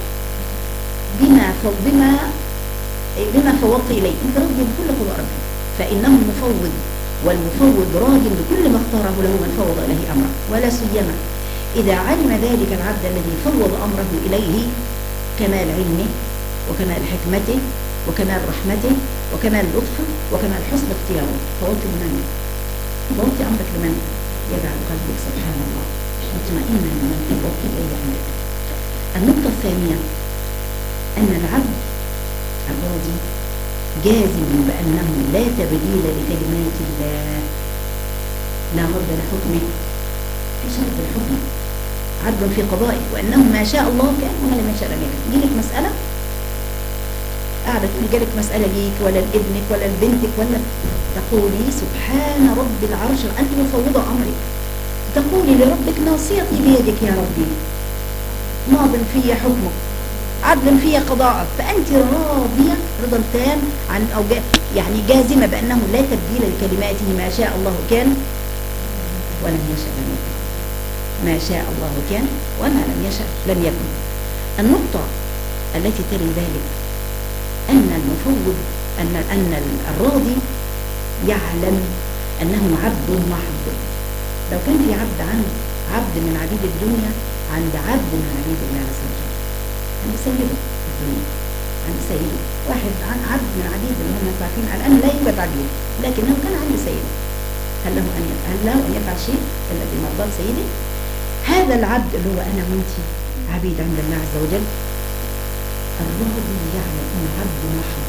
بما فوضت إليه، أنت راضية بكل قضاء ربك، فإنه مفوض، والمفوض راض بكل ما اختاره له من فوض إليه أمره. ولا سيما إذا علم ذلك العبد الذي فوض أمره إليه كمال علمه وكمال حكمته وكمال رحمته وكمال لطفه وكمال حسن اختياره. فوضت لمن؟ فوضت أمرك لمن؟ يجعل قلبك سبحان الله مطمئنا من فوضت إليه أمرك. النقطة الثانية أن العبد الراضي جازم بأنه لا تبديل لكلمات الله، لا رد لحكمه، في شرط الحكم عدل في قضائه، وأنه ما شاء الله كان وما لم يشاء لم يكن. جيلك مسألة قاعدة تقولي جالك مسألة ليك ولا لابنك ولا لبنتك ولا، تقولي سبحان رب العرش أنت مفوضة أمرك، تقولي لربك ناصيتي بيدك يا ربي، ماض في حكمك عدل في قضاءك، فأنت راضية رضا تام عن أو يعني جازمة بأنه لا تبديل لكلماته، ما شاء الله كان ولم يشاء لم يكن، ما شاء الله كان وما لم يشاء لم يكن. النقطة التي تلي ذلك أن المفوض أن الراضي يعلم أنه عبد محض. لو كان في عبد من عبيد الدنيا عند عبد من عبيد الله عز وجل، عند سيده الدنيا، عند سيده واحد عن عبد من عبيد اللي هم عارفين الآن لا يوجد عبيد، لكنه كان عند سيده، هل له أن يفعل شيء إلا بمرضاة سيده؟ هذا العبد اللي هو أنا وأنت عبيد عند الله عز وجل، الراضي يعلم أنه عبد محض،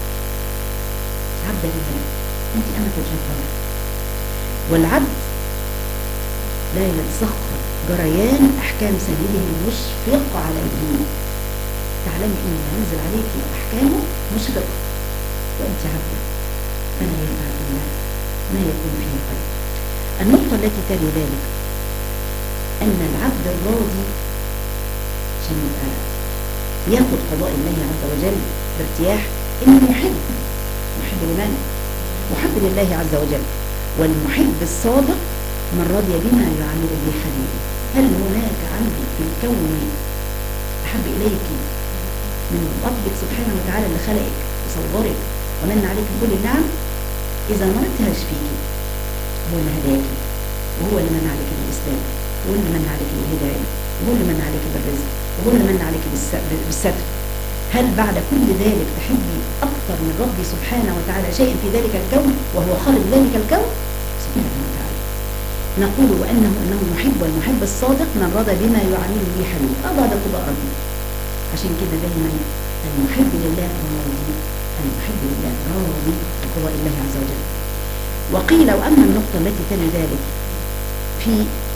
عبد لله، أنت أمة الجبار. والعبد لا يتسخر جريان أحكام سيده المشفق على الدين، تعلمي أن ينزل عليك أحكامه مشفق وأنت عبد، فلا يفعل الله ما يكون فيه خير. النقطة التي تلي ذلك أن العبد الراضي عشان ياخذ قضاء الله عز وجل بارتياح إنه محب لمن؟ محب لله عز وجل. والمحب الصادق من رضي بما يعامل به حبيبه. هل هناك عندك في الكون أحب إليك من ربك سبحانه وتعالى اللي خلقك وصورك ومن عليك كل النعم؟ إذا ما رتهاش فيك هو اللي هداك، وهو اللي من عليك بالإسلام، وهو اللي من عليك بالهداية، وهو اللي من عليك بالرزق، وهو اللي من عليك بالستر. هل بعد كل ذلك تحبي أكثر من ربي سبحانه وتعالى شيئا في ذلك الكون وهو خالق ذلك الكون سبحانه وتعالى؟ نقول وأنه محب، والمحب الصادق من رضى بما يعامله به حبيب بعد قضاء ربي. عشان كده دايما المحب لله راضي، المحب لله راضي بقضاء الله عز وجل. وقيل وأما النقطة التي تلي ذلك في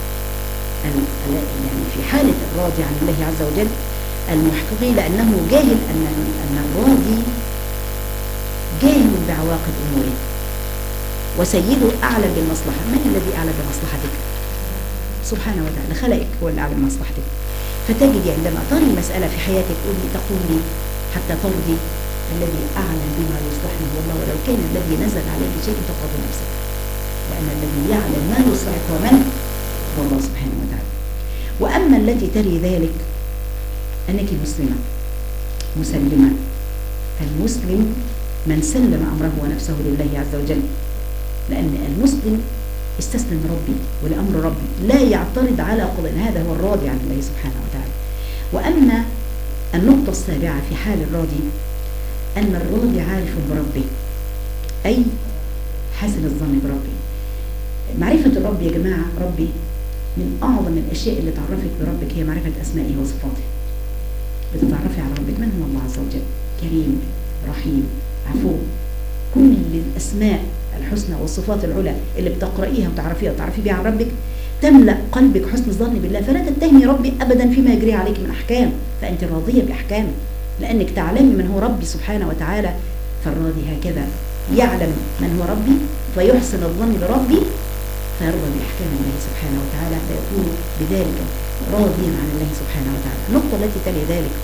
يعني في حالة الراضي عن الله عز وجل المحققين، لأنه جاهل أن الراضي جاهل بعواقب أموره، وسيده أعلم بالمصلحة. من الذي أعلم بمصلحتك؟ سبحانه وتعالى، خلقك هو اللي أعلم بمصلحتك. فتجد عندما ترى المسألة في حياتك تقولي حتى ترضي الذي أعلم بما يصلحني هو الله، ولو كان الذي نزل عليك شيء تقضي نفسك، لأن الذي يعلم ما يصلحك هو من؟ هو الله سبحانه وتعالى. وأما التي تري ذلك أنك مسلمة مسلمة، المسلم من سلم أمره ونفسه لله عز وجل، لأن المسلم استسلم ربي ولأمر ربي، لا يعترض على قضاء، هذا هو الراضي عن الله سبحانه وتعالى. وأما النقطة السابعة في حال الراضي، أن الراضي عارف بربه، أي حسن الظن بربه. معرفة الرب يا جماعة، ربي من أعظم الأشياء اللي تعرفك بربك هي معرفة أسمائه وصفاته. بتتعرفي على ربك من هو الله عز وجل، كريم رحيم عفو، كل الأسماء الحسنى والصفات العلى اللي بتقرأيها وتعرفيها وتعرفي بها عن ربك تملأ قلبك حسن الظن بالله، فلا تتهمي ربي أبدا فيما يجري عليك من أحكام، فأنت راضية بأحكامه لأنك تعلمي من هو ربي سبحانه وتعالى. فالراضي هكذا يعلم من هو ربي فيحسن الظن بربي فيرضى بأحكام الله سبحانه وتعالى، فيكون بذلك راضيا عن الله سبحانه وتعالى. النقطة التي تلي ذلك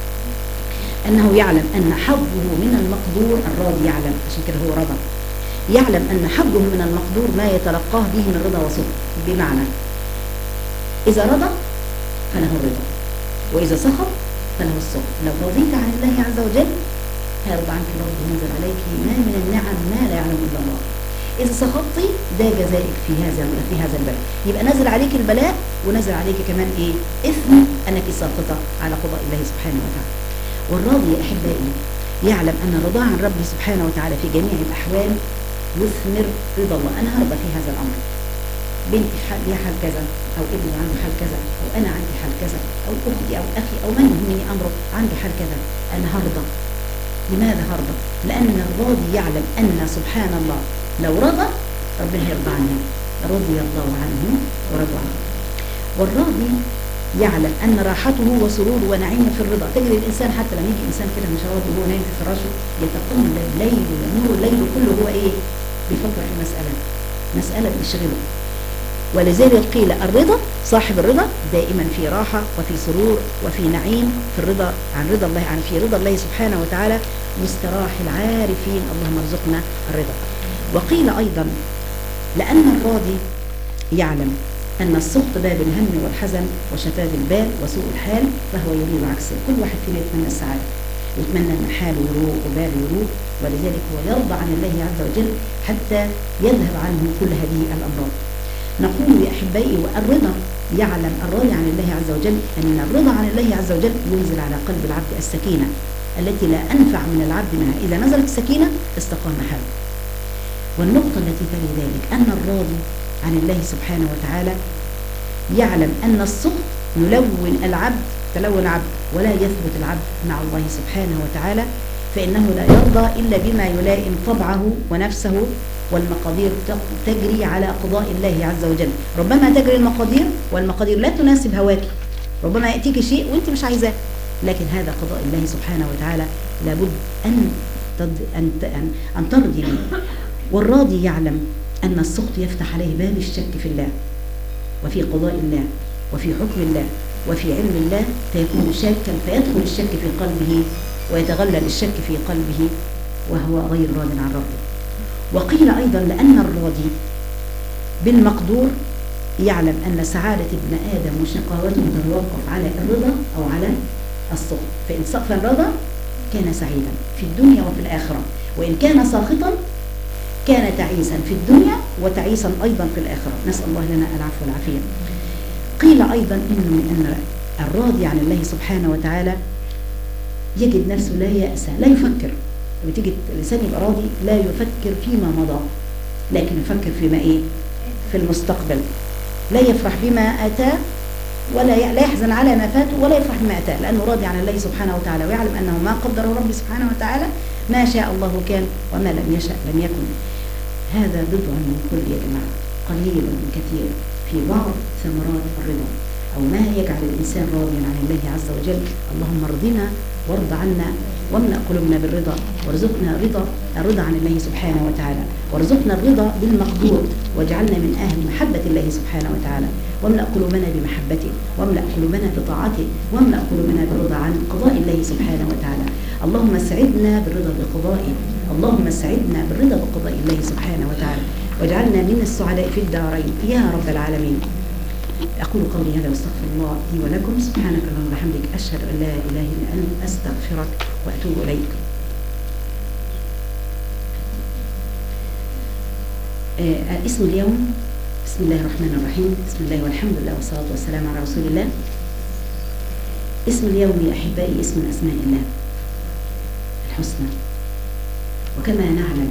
أنه يعلم أن حظه من المقدور، الراضي يعلم، عشان كده هو رضى، يعلم أن حظه من المقدور ما يتلقاه به من رضا وسخط. بمعنى إذا رضى فله الرضا، وإذا سخط فله السخط. لو رضيت عن الله عز وجل هيرضى عنك برضه، ينزل عليك ما من النعم ما لا يعلم إلا الله. إذا سخطتي ده جزائك في هذا البلاء، يبقى نزل عليك البلاء ونزل عليك كمان إيه؟ إثم أنك ساقطة على قضاء الله سبحانه وتعالى. والراضي يا أحبائي يعلم أن الرضا عن ربي سبحانه وتعالى في جميع الأحوال يثمر رضا الله. أنا هرضى في هذا الأمر، بنتي ليها حال كذا، أو ابني عنده حال كذا، أو أنا عندي حال كذا، أو أختي أو أخي أو من يهمني أمره عنده حال كذا، أنا هرضى. لماذا هرضى؟ لأن الراضي يعلم أن سبحان الله لو رضى ربنا هيرضى عنه، رضي الله عنه ورضوا عنه. والراضي يعلم أن راحته وسروره ونعيمه في الرضا. تجري الإنسان حتى لما يجي إنسان كده مش راضي وهو نايم في فراشه يتقلب الليل ونور الليل كله هو إيه؟ بيفكر في مسألة بتشغله. ولذلك قيل الرضا، صاحب الرضا دائما في راحة وفي سرور وفي نعيم في الرضا عن رضا الله، عن في رضا الله سبحانه وتعالى، مستراح العارفين. اللهم ارزقنا الرضا. وقيل أيضا لأن الراضي يعلم أن السخط باب الهم والحزن وشتات البال وسوء الحال، فهو يريد عكسه. كل واحد فينا يتمنى السعادة، يتمنى أن حاله يروق وباله يروق، ولذلك هو يرضى عن الله عز وجل حتى يذهب عنه كل هذه الأمراض. نقول يا أحبائي والرضا يعلم الراضي عن الله عز وجل أن الرضا عن الله عز وجل ينزل على قلب العبد السكينة التي لا أنفع من العبد منها، إذا نزلت السكينة استقام حاله. والنقطة التي تلي ذلك أن الراضي عن الله سبحانه وتعالى يعلم أن السخط يلون العبد، تلون العبد ولا يثبت العبد مع الله سبحانه وتعالى، فإنه لا يرضى إلا بما يلائم طبعه ونفسه، والمقادير تجري على قضاء الله عز وجل. ربما تجري المقادير والمقادير لا تناسب هواك، ربما يأتيك شيء وانت مش عايزاه، لكن هذا قضاء الله سبحانه وتعالى لابد أن ترضي به. والراضي يعلم أن السخط يفتح عليه باب الشك في الله وفي قضاء الله وفي حكم الله وفي علم الله، فيكون شاكا فيدخل الشك في قلبه ويتغلل الشك في قلبه وهو غير راض عن ربه. وقيل أيضا لأن الراضي بالمقدور يعلم أن سعادة ابن آدم وشقاوته تتوقف على الرضا أو على السخط، فإن سقف الرضا كان سعيدا في الدنيا وفي الآخرة، وإن كان ساخطا كان تعيسا في الدنيا وتعيسا أيضا في الآخرة. نسأل الله لنا العفو والعافية. قيل أيضا أن الراضي عن الله سبحانه وتعالى يجد نفسه لا يأسى، لا يفكر. بتيجي الإنسان يبقى راضي لا يفكر فيما مضى، لكن يفكر فيما إيه؟ في المستقبل. لا يفرح بما أتاه ولا لا يحزن على ما فاته ولا يفرح بما أتاه، لأنه راضي عن الله سبحانه وتعالى، ويعلم أنه ما قدره ربي سبحانه وتعالى ما شاء الله كان وما لم يشاء لم يكن. هذا بضع من كل يا جماعة، قليل من كثير في بعض ثمرات الرضا. أو ما يجعل الإنسان راضيا عن الله عز وجل. اللهم ارضنا وارض عنا واملأ قلوبنا بالرضا، وارزقنا الرضا عن الله سبحانه وتعالى، وارزقنا الرضا بالمقدور، واجعلنا من أهل محبة الله سبحانه وتعالى، واملأ قلوبنا بمحبته، واملأ قلوبنا بطاعته، واملأ قلوبنا بالرضا عن قضاء الله سبحانه وتعالى. اللهم اسعدنا بالرضا بقضائه، اللهم اسعدنا بالرضا بقضاء الله سبحانه وتعالى، واجعلنا من السعداء في الدارين يا رب العالمين. أقول قولي هذا واستغفر الله لي ولكم. سبحانك اللهم وبحمدك، أشهد أن لا إله إلا أنت، أستغفرك وأتوب إليك. اسم اليوم بسم الله الرحمن الرحيم، بسم الله والحمد لله والصلاة والسلام على رسول الله. اسم اليوم يا أحبائي اسم من أسماء الله الحسنى، وكما نعلم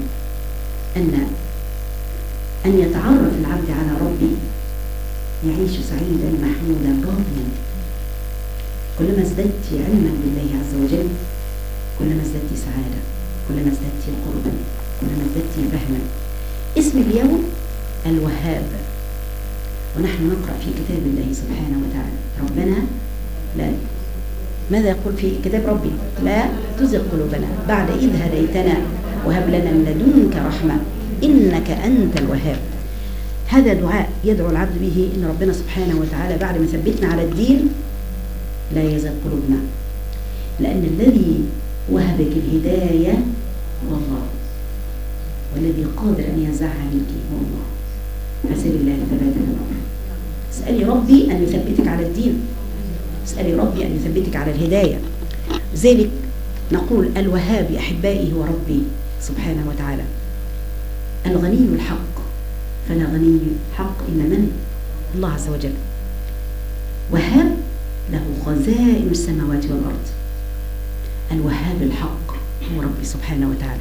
أن يتعرف العبد على ربه يعيش سعيدا محمودا راضيا. كلما ازددت علما بالله عز وجل كلما ازددت سعادة، كلما ازددت قربا، كلما ازددت فهما. اسم اليوم الوهاب، ونحن نقرأ في كتاب الله سبحانه وتعالى ربنا لا، ماذا يقول في كتاب ربي؟ لا تزغ قلوبنا بعد إذ هديتنا وهب لنا من لدنك رحمة إنك أنت الوهاب. هذا دعاء يدعو العبد به إن ربنا سبحانه وتعالى بعد ما ثبتنا على الدين لا يزغ قلوبنا، لأن الذي وهبك الهداية هو الله، والذي قادر أن ينزعها منك هو الله. فاسألي الله الثبات في الأمر، اسألي ربي أن يثبتك على الدين، اسألي ربي أن يثبتك على الهداية. لذلك نقول الوهاب يا أحبائي هو ربي سبحانه وتعالى. الغني الحق، فلا غني حق إلا من؟ الله عز وجل. وهاب له خزائن السماوات والأرض. الوهاب الحق هو ربي سبحانه وتعالى.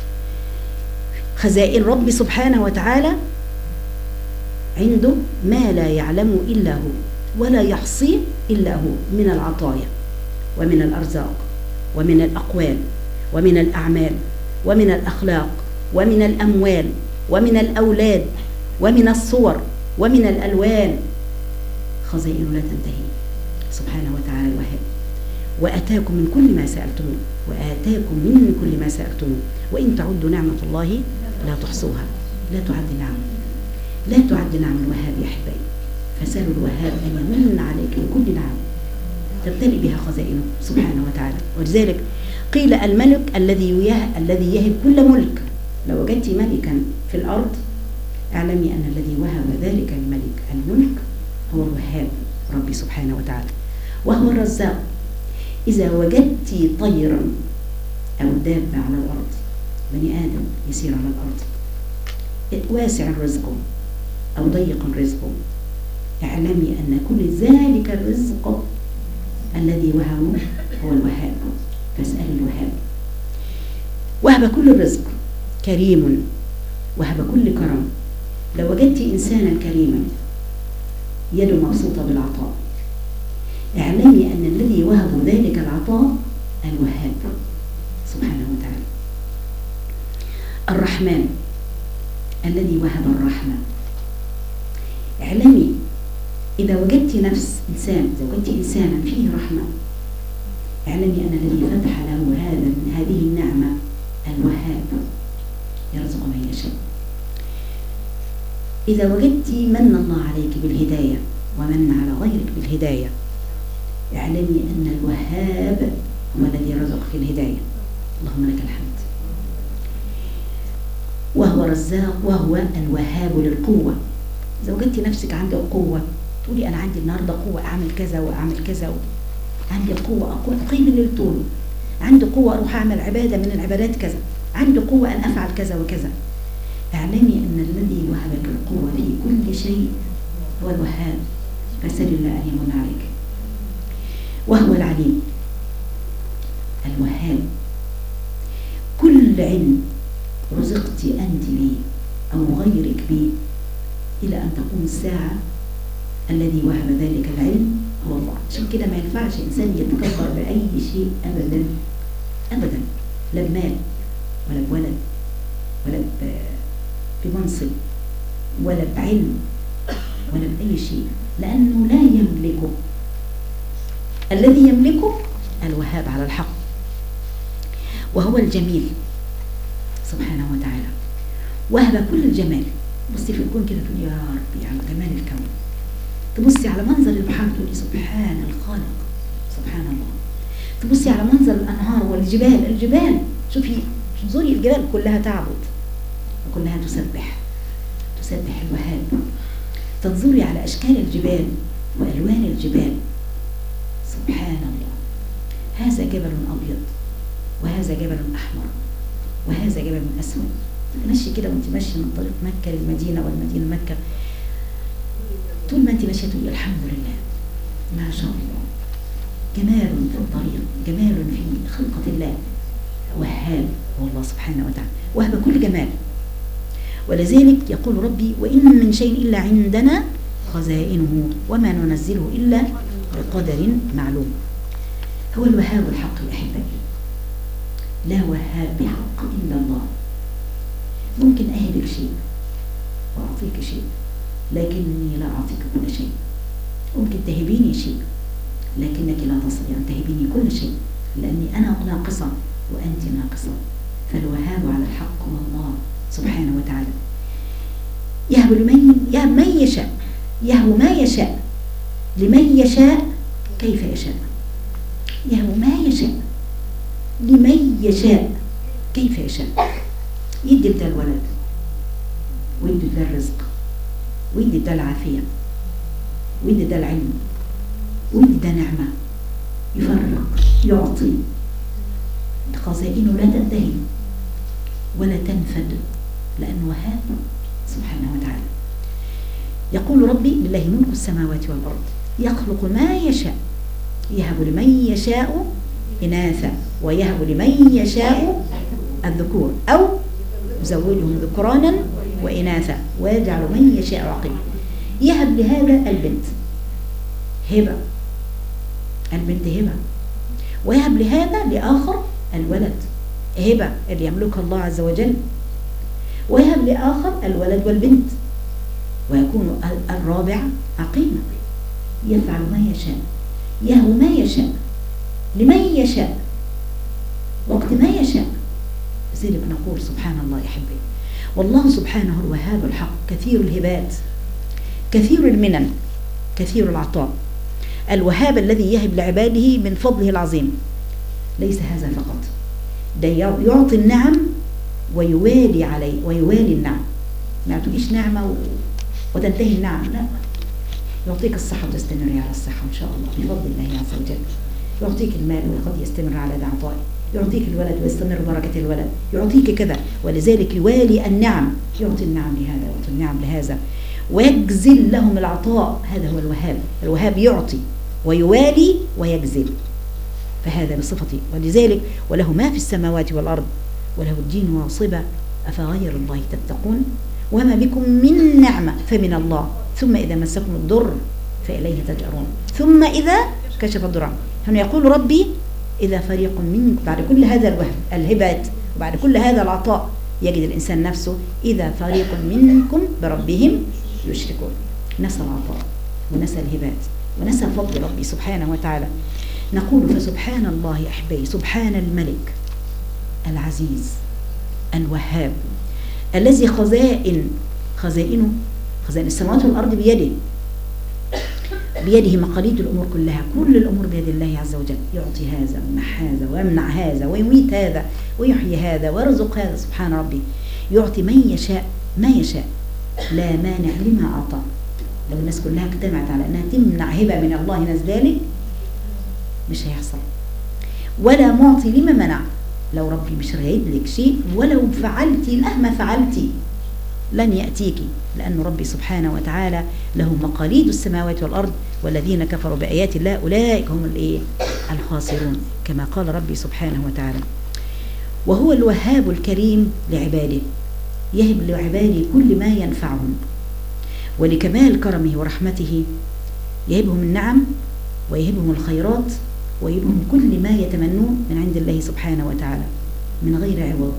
خزائن ربي سبحانه وتعالى عنده ما لا يعلم إلا هو ولا يحصيه إلا هو من العطايا ومن الأرزاق ومن الأقوال ومن الأعمال ومن الأخلاق ومن الأموال ومن الأولاد ومن الصور ومن الألوان. خزائن لا تنتهي سبحانه وتعالى الوهاب. وآتاكم من كل ما سألتموه، وآتاكم من كل ما سألتموه، وإن تعدوا نعمة الله لا تحصوها. لا تعد نعم، لا تعد نعم الوهاب يا أحبائي. فسألوا الوهاب أن يمن عليك بكل نعم تبتلي بها خزائنه سبحانه وتعالى. ولذلك قيل الملك الذي يهب كل ملك. لو وجدت ملكا في الأرض اعلمي أن الذي وهب ذلك الملك هو الوهاب ربي سبحانه وتعالى، وهو الرزاق. إذا وجدت طيرا أو دابة على الأرض، بني آدم يسير على الأرض واسع رزقه أو ضيق رزقه، اعلمي أن كل ذلك الرزق الذي وهبه هو الوهاب. فاسأل الوهاب. وهب كل الرزق، كريم، وهب كل كرم. لو وجدت إنسانا كريما يده مبسوطة بالعطاء، اعلمي أن الذي وهب ذلك العطاء الوهاب سبحانه وتعالى. الرحمن الذي وهب الرحمة. اعلمي إذا وجدت إذا وجدت إنسانا فيه رحمة، اعلمي أن الذي فتح له هذه النعمة الوهاب يرزق من يشاء. إذا وجدت من الله عليك بالهداية ومن على غيرك بالهداية، اعلمي أن الوهاب هو الذي رزقك الهداية. اللهم لك الحمد. وهو رزاق، وهو الوهاب للقوة. إذا وجدت نفسك عندك قوة تقولي أنا عندي النهاردة قوة أعمل كذا وأعمل كذا، عندي قوة أقيم الليل طوله، عندي قوة أروح أعمل عبادة من العبادات كذا، عندي قوة أن أفعل كذا وكذا، اعلمي أن الذي وهبك القوة في كل شيء هو الوهاب. فسأل الله أن يمن عليك. وهو العليم الوهاب. كل علم رزقت أنت به أو غيرك به إلى أن تقوم الساعة الذي وهب ذلك العلم هو الله. عشان كده ما ينفعش إنسان يتكبر بأي شيء أبدا أبدا، لا بمال ولا بولد ولا بمنصب ولا بعلم ولا بأي شيء، لأنه لا يملكه. الذي يملكه الوهاب على الحق، وهو الجميل سبحانه وتعالى، وهب كل الجمال. بصي في الكون كده تقولي يا ربي على جمال الكون، تبصي على منظر البحار تقولي سبحان الخالق سبحان الله، تبصي على منظر الأنهار والجبال، الجبال شوفي انظري الجبال كلها تعبد وكلها تسبح الوهاب. تنظري على أشكال الجبال وألوان الجبال سبحان الله، هذا جبل أبيض وهذا جبل أحمر وهذا جبل أسود. تمشي كده وانت ماشيه من طريق مكة للمدينة والمدينة مكة، طول ما انت ماشيه تقولي الحمد لله ما شاء الله، جمال في الطريق، جمال في خلقة الله. وهاب هو الله سبحانه وتعالى، وهب كل جمال. ولذلك يقول ربي وإن من شيء إلا عندنا خزائنه وما ننزله إلا بقدر معلوم. هو الوهاب الحق الأحبائي، لا وهاب بحق إلا الله. ممكن أهبك شيء وأعطيك شيء لكني لا أعطيك كل شيء. ممكن تهبيني شيء لكنك لا تستطيع أن تهبيني كل شيء، لأني أنا ناقصة وأنت ناقصة. فالوهاب على الحق هو الله سبحانه وتعالى. يهب من يشاء، يهب ما يشاء لمن يشاء كيف يشاء، يهب ما يشاء لمن يشاء كيف يشاء. يدي ده الولد ويدي ده الرزق ويدي ده العافية ويدي ده العلم ويدي ده نعمة، يفرق يعطي. خزائنه لا تنتهي ولا تنفد لأنه وهاب سبحانه وتعالى. يقول ربي لله ملك السماوات والأرض يخلق ما يشاء، يهب لمن يشاء إناثا ويهب لمن يشاء الذكور أو يزوجهم ذكرانا وإناثا ويجعل من يشاء عقيما. يهب لهذا البنت هبة، البنت هبة، ويهب لهذا لآخر الولد هبة اللي يملكها الله عز وجل، ويهب لآخر الولد والبنت، ويكون الرابع عقيما. يفعل ما يشاء، يهب ما يشاء لمن يشاء وقت ما يشاء. لذلك نقول سبحان الله يا حبي، والله سبحانه الوهاب الحق، كثير الهبات، كثير المنن، كثير العطاء. الوهاب الذي يهب لعباده من فضله العظيم. ليس هذا فقط، ده يعطي النعم ويوالي عليه ويوالي النعم. ما يعطيش نعمة وتنتهي النعم، لا، يعطيك الصحة وتستمر على الصحة إن شاء الله بفضل الله عز وجل. يعطيك المال وقد يستمر على عطائه، يعطيك الولد ويستمر بركة الولد، يعطيك كذا. ولذلك يوالي النعم، يعطي النعم لهذا ويعطي النعم لهذا ويجزل لهم العطاء. هذا هو الوهاب. الوهاب يعطي ويوالي ويجزل، فهذا بصفته. ولذلك وله ما في السماوات والأرض وله الدين واصبا أفغير الله تتقون وما بكم من نعمة فمن الله ثم إذا مسكم الضر فإليه تجأرون ثم إذا كشف الضر. هنا يقول ربي إذا فريق منكم، بعد كل هذا الوهب الهبات وبعد كل هذا العطاء يجد الإنسان نفسه إذا فريق منكم بربهم يشركون. نسى العطاء ونسى الهبات ونسى فضل ربي سبحانه وتعالى. نقول فسبحان الله يا أحبائي، سبحان الملك العزيز الوهاب الذي خزائنه خزائن السماوات والأرض بيده مقاليد الأمور كلها. كل الأمور بيد الله عز وجل، يعطي هذا ويمنع هذا ويمنع هذا ويميت هذا ويحيي هذا ويرزق هذا سبحان ربي. يعطي من يشاء ما يشاء، لا مانع لما أعطى. لو الناس كلها اجتمعت على أنها تمنع هبة من الله ناس ذلك مش هيحصل، ولا معطي لما منع. لو ربي مش رايد لك شيء ولو فعلتي مهما فعلتي لن يأتيكي، لأن ربي سبحانه وتعالى له مقاليد السماوات والأرض والذين كفروا بآيات الله أولئك هم الخاسرون، كما قال ربي سبحانه وتعالى. وهو الوهاب الكريم لعباده، يهب لعباده كل ما ينفعهم، ولكمال كرمه ورحمته يهبهم النعم ويهبهم الخيرات ويهبهم كل ما يتمنون من عند الله سبحانه وتعالى من غير عوض،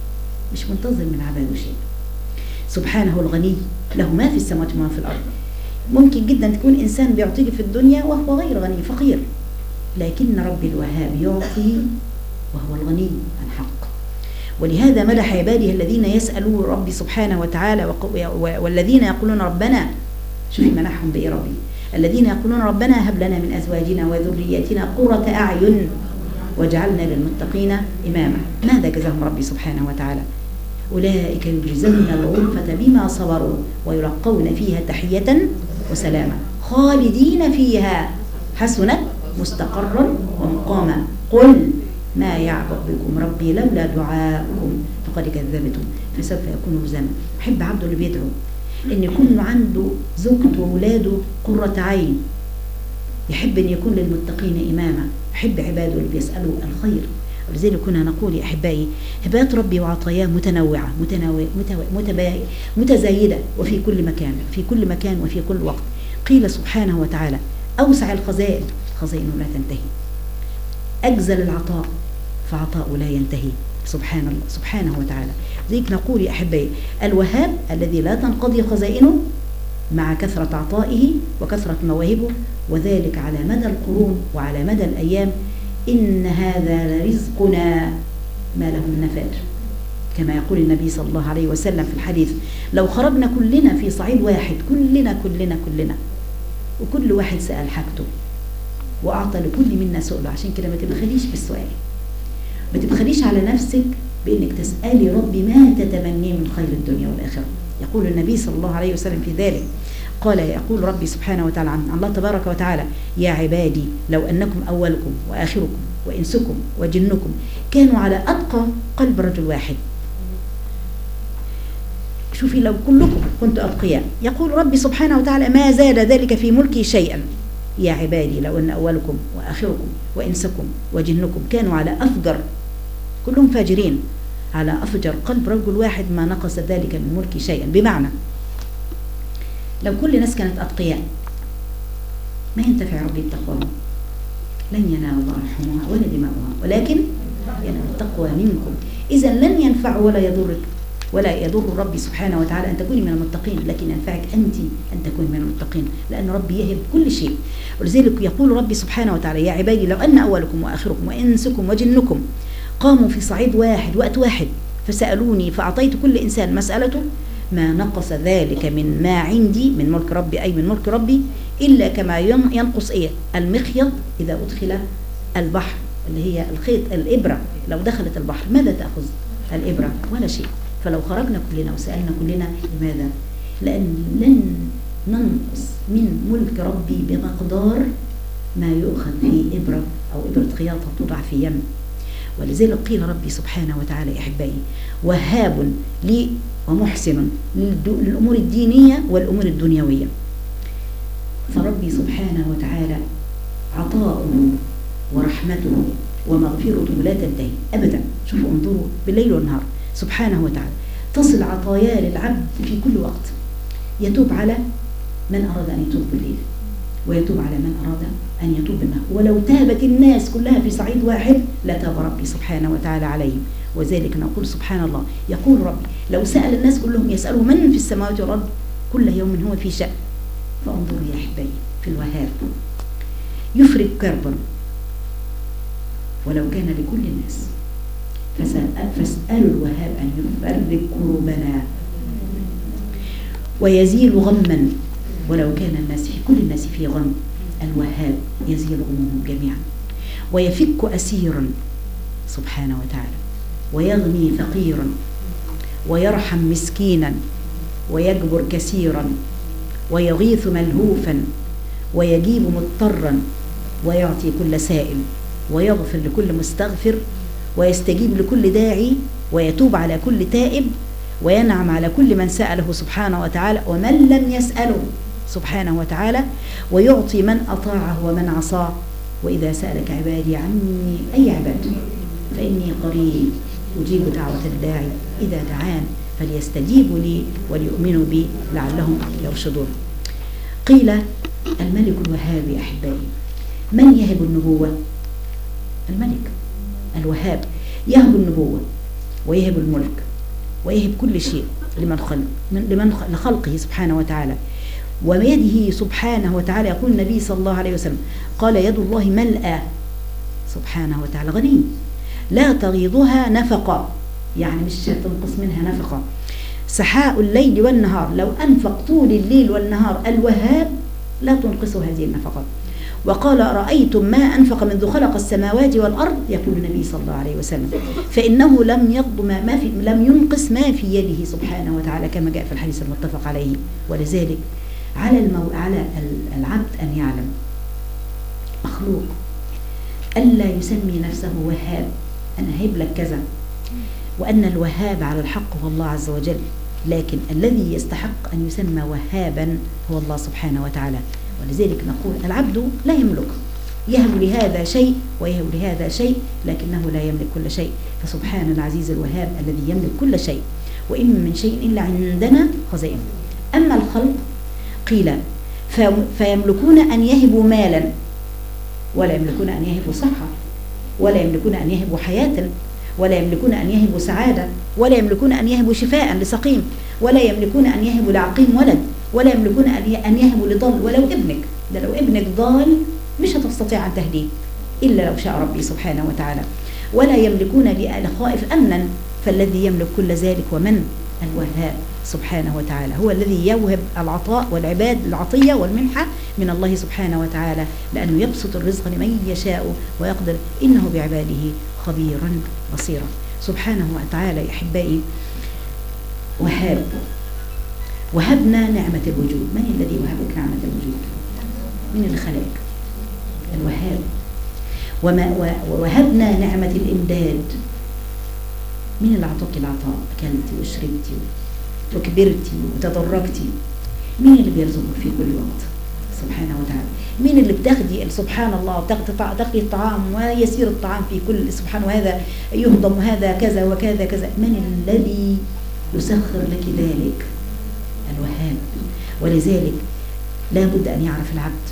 مش منتظر من عباده شيء. سبحانه الغني له ما في السماوات وما في الأرض، ممكن جدا تكون إنسان بيعطيك في الدنيا وهو غير غني، فقير، لكن ربي الوهاب يعطي وهو الغني الحق. ولهذا مدح عباده الذين يسألون ربي سبحانه وتعالى والذين يقولون ربنا، شوفي منحهم بإيه ربي، الذين يقولون ربنا هب لنا من أزواجنا وذرياتنا قرة أعين وجعلنا للمتقين إماما. ماذا جزاهم ربي سبحانه وتعالى؟ أولئك يجزون الغرفة بما صبروا ويلقون فيها تحية وسلاما خالدين فيها حسنت مستقرا ومقاما. قل ما يعبأ بكم ربي لولا دعاؤكم فقد كذبتم فسوف يكون لزاما. أحب عبده اللي بيدعو إن يكون عنده زوجته وأولاده قرة عين، يحب أن يكون للمتقين إماما، يحب عباده اللي بيسألوا الخير. ولذلك كنا نقول يا أحبائي هبات ربي وعطاياه متنوعة متزايدة وفي كل مكان، في كل مكان وفي كل وقت. قيل سبحانه وتعالى أوسع الخزائن خزائنه لا تنتهي، أجزل العطاء فعطاؤه لا ينتهي سبحان الله سبحانه وتعالى. لذلك نقول يا أحبائي الوهاب الذي لا تنقضي خزائنه مع كثرة عطائه وكثرة مواهبه، وذلك على مدى القرون وعلى مدى الأيام. إن هذا لرزقنا ما له النفاد، كما يقول النبي صلى الله عليه وسلم في الحديث لو خرجنا كلنا في صعيد واحد، كلنا وكل واحد سأل حاجته وأعطى لكل منا سؤله. عشان كده ما تبخليش بالسؤال، ما تبخليش على نفسك بأنك تسألي ربي ما تتمنيه من خير الدنيا والآخرة. يقول النبي صلى الله عليه وسلم في ذلك قال يقول ربي سبحانه وتعالى عن الله تبارك وتعالى يا عبادي لو أنكم أولكم وآخركم وإنسكم وجنكم كانوا على أتقى قلب رجل واحد. شوفي لو كلكم كنتوا أتقياء، يقول ربي سبحانه وتعالى ما زاد ذلك في ملكي شيئا. يا عبادي لو أن أولكم وآخركم وإنسكم وجنكم كانوا على أفجر، كلهم فاجرين، على أفجر قلب رجل واحد ما نقص ذلك من ملكي شيئا. بمعنى لو كل الناس كانت أتقياء ما ينتفع ربي بتقواهم، لن ينال الله لحومها ولا دماؤها ولكن ينال التقوى منكم. إذا لن ينفع ولا يضرك ولا يضر ربي سبحانه وتعالى أن تكوني من المتقين، لكن ينفعك أنت أن تكوني من المتقين، لأن ربي يهب كل شيء. ولذلك يقول ربي سبحانه وتعالى يا عبادي لو أن أولكم وآخركم وإنسكم وجنكم قاموا في صعيد واحد وقت واحد فسألوني فأعطيت كل إنسان مسألته ما نقص ذلك من ما عندي من ملك ربي، أي من ملك ربي، إلا كما ينقص المخيط إذا أدخل البحر، اللي هي الخيط الإبرة لو دخلت البحر ماذا تأخذ الإبرة؟ ولا شيء. فلو خرجنا كلنا وسألنا كلنا لماذا؟ لأن لن ننقص من ملك ربي بمقدار ما يؤخذ في إبرة أو إبرة خياطة توضع في يم. ولذلك قيل ربي سبحانه وتعالى أحبائي وهاب لي ومحسن للأمور الدينية والأمور الدنيوية. فربي سبحانه وتعالى عطاؤه ورحمته ومغفرته لا تنتهي أبدا. شوفوا انظروا بالليل والنهار سبحانه وتعالى تصل عطاياه للعبد في كل وقت. يتوب على من أراد أن يتوب بالليل ويتوب على من أراد أن يتوب بالنهار. ولو تابت الناس كلها في صعيد واحد لتاب ربي سبحانه وتعالى عليهم. وذلك نقول سبحان الله يقول ربي لو سأل الناس كلهم يسألوا من في السماوات والأرض كل يوم هو في شأن. فانظروا يا أحبائي في الوهاب يفرج كربا ولو كان لكل الناس، فاسألوا الوهاب أن يفرج كروبنا ويزيل غما ولو كان الناس في كل الناس في غم. الوهاب يزيل غمهم جميعا ويفك أسيرا سبحانه وتعالى ويغني فقيرا ويرحم مسكينا ويجبر كثيرا ويغيث ملهوفا ويجيب مضطرا ويعطي كل سائل ويغفر لكل مستغفر ويستجيب لكل داعي ويتوب على كل تائب وينعم على كل من سأله سبحانه وتعالى ومن لم يسأله سبحانه وتعالى ويعطي من أطاعه ومن عصاه. وإذا سألك عبادي عني أي عباد فإني قريب أجيب دعوة الداعي إذا دعان فليستجيبوا لي وليؤمنوا بي لعلهم يرشدون. قيل الملك الوهاب يا أحبائي من يهب النبوة؟ الملك الوهاب يهب النبوة ويهب الملك ويهب كل شيء لمن خلقه سبحانه وتعالى. وبيده سبحانه وتعالى. يقول النبي صلى الله عليه وسلم قال يد الله ملأى سبحانه وتعالى غني لا تغيضها نفقة، يعني مش تنقص منها نفقة. سحاء الليل والنهار، لو أنفق طول الليل والنهار الوهاب لا تنقص هذه النفقات. وقال رأيتم ما أنفق منذ خلق السماوات والأرض، يقول النبي صلى الله عليه وسلم، فإنه لم ينقص ما في يده سبحانه وتعالى كما جاء في الحديث المتفق عليه. ولذلك على العبد أن يعلم مخلوق ألا يسمي نفسه وهاب، أنا هيب لك كذا، وأن الوهاب على الحق هو الله عز وجل، لكن الذي يستحق أن يسمى وهابا هو الله سبحانه وتعالى. ولذلك نقول العبد لا يملك، يهب لهذا شيء ويهب لهذا شيء، لكنه لا يملك كل شيء. فسبحان العزيز الوهاب الذي يملك كل شيء، وإن من شيء إلا عندنا خزائنه. أما الخلق قيل فيملكون أن يهبوا مالا، ولا يملكون أن يهبوا صحة، ولا يملكون أن يهبوا حياة، ولا يملكون أن يهبوا سعادة، ولا يملكون أن يهبوا شفاء لسقيم، ولا يملكون أن يهبوا لعقيم ولد، ولا يملكون أن يهبوا لضال. ولو ابنك ده، لو ابنك ضال مش هتستطيع أن تهديه إلا لو شاء ربي سبحانه وتعالى. ولا يملكون لخائف أمنا، فالذي يملك كل ذلك ومن الوهاب سبحانه وتعالى، هو الذي يوهب العطاء والعباد العطية والمنحة من الله سبحانه وتعالى، لأنه يبسط الرزق لمن يشاء ويقدر، إنه بعباده خبيرا بصيرا سبحانه وتعالى. أحبائي وهاب، وهبنا نعمة الوجود. من الذي وهبك نعمة الوجود؟ من اللي خلقك؟ الوهاب. ووهبنا نعمة الإمداد. من اللي أعطاك العطاء؟ أكلتي وشربتي وكبرتي وتدرجتي. مين اللي بيرزقك في كل وقت سبحانه وتعالى؟ مين اللي بتاخدي سبحان الله تاخدي الطعام ويسير الطعام في كل سبحان، وهذا يهضم وهذا كذا وكذا كذا؟ من الذي يسخر لك ذلك؟ الوهاب. ولذلك لا بد أن يعرف العبد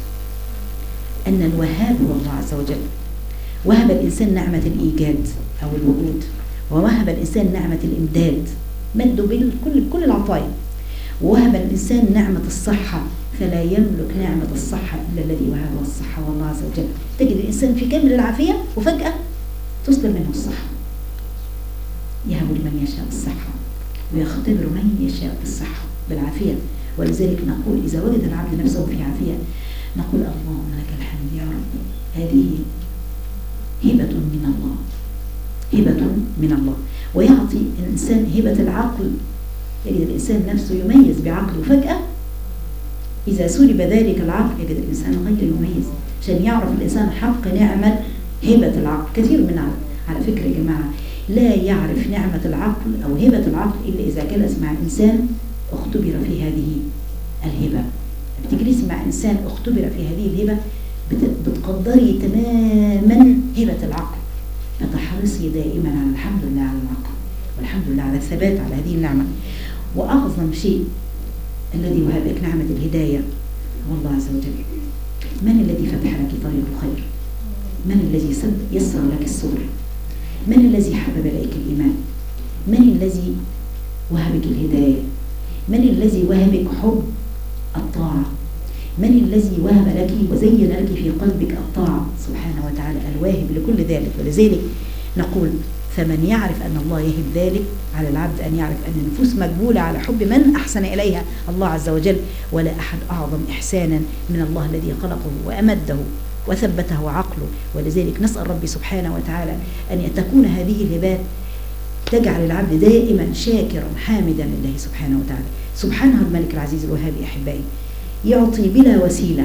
أن الوهاب هو الله عز وجل. وهب الإنسان نعمة الإيجاد أو الوجود، ووهب الإنسان نعمة الإمداد، مده بكل العطايا. ووهب الإنسان نعمة الصحة، فلا يملك نعمة الصحة إلا الذي وهبه الصحة والله عز وجل. تجد الإنسان في كامل العافية وفجأة تسلب منه الصحة. يهب لمن يشاء الصحة ويختبر من يشاء بالصحة بالعافية. ولذلك نقول إذا وجد العبد نفسه في عافية نقول اللهم لك الحمد يا رب، هذه هبة من الله، هبة من الله. ويعطي الإنسان هبة العقل، يجد الإنسان نفسه يميز بعقله، فجأة إذا سلب ذلك العقل يجد الإنسان غير يميز. عشان يعرف الإنسان حق نعمة هبة العقل. كثير من على فكرة يا جماعة لا يعرف نعمة العقل أو هبة العقل إلا إذا جلس مع إنسان اختبر في هذه الهبة. بتجلس مع إنسان اختبر في هذه الهبة بتقدري تماما هبة العقل، فتحرصي دائما على الحمد لله على العقل، والحمد لله على الثبات على هذه النعمة. وأعظم شيء الذي وهبك نعمة الهداية هو الله عز وجل. من الذي فتح لك طريق الخير؟ من الذي يسر لك السبل؟ من الذي حبب إليك الإيمان؟ من الذي وهبك الهداية؟ من الذي وهبك حب الطاعة؟ من الذي وهب لك وزين لك في قلبك الطاعة سبحانه وتعالى؟ الواهب لكل ذلك. ولذلك نقول فمن يعرف أن الله يهب ذلك، على العبد أن يعرف أن النفوس مجبولة على حب من أحسن إليها الله عز وجل، ولا أحد أعظم إحسانا من الله الذي خلقه وأمده وثبته عقله. ولذلك نسأل ربي سبحانه وتعالى أن تكون هذه الهبات تجعل العبد دائما شاكرا حامدا لله سبحانه وتعالى. سبحانه الملك العزيز الوهاب. أحبائي يعطي بلا وسيلة،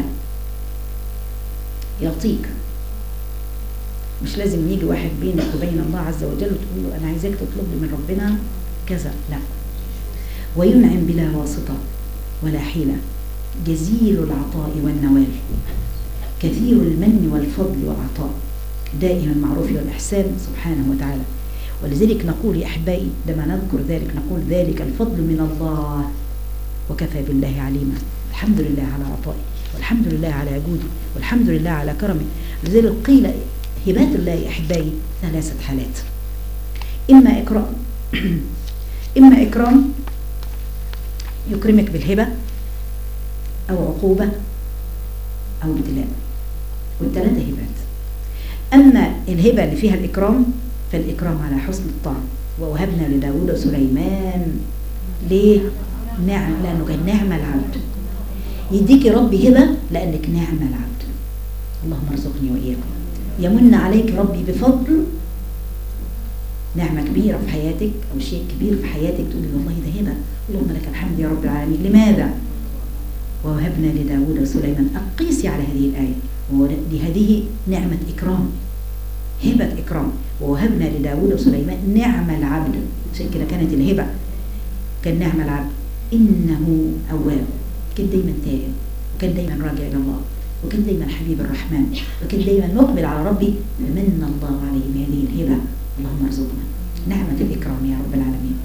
يعطيك، مش لازم يجي واحد بينك وبين الله عز وجل وتقول له أنا عايزاك تطلب لي من ربنا كذا، لا. وينعم بلا واسطة ولا حيلة، جزيل العطاء والنوال، كثير المن والفضل والعطاء، دائما معروف والإحسان سبحانه وتعالى. ولذلك نقول يا أحبائي لما نذكر ذلك نقول ذلك الفضل من الله وكفى بالله عليما. الحمد لله على عطائه، والحمد لله على جوده، والحمد لله على كرمه. لذلك قيل هبات الله يا أحبائي 3 حالات: إما إكرام إما إكرام يكرمك بالهبة أو عقوبة أو ابتلاء، والثلاثة هبات. أما الهبة اللي فيها الإكرام فالإكرام على حسن الطاعة. ووهبنا لداود وسليمان، ليه؟ نعم، لأنه كان نعم العبد. يديك ربي هبة لأنك نعم العبد. اللهم ارزقني وإياكم. يمن عليك ربي بفضل نعمة كبيرة في حياتك أو شيء كبير في حياتك، تقولي والله ده هبة، اللهم لك الحمد يا رب العالمين. لماذا؟ ووهبنا لداود وسليمان. أقيسي على هذه الآية، وهذه نعمة إكرام، هبة إكرام. ووهبنا لداود وسليمان نعم العبد، عشان كده كانت الهبة، كان نعم العبد إنه أواب، كان دايما تائب، وكان دايما راجع إلى الله، وكان دايما حبيب الرحمن، وكان دايما مقبل على ربي. فمن الله عليه بهذه الهبة. اللهم ارزقنا نعمة الإكرام يا رب العالمين.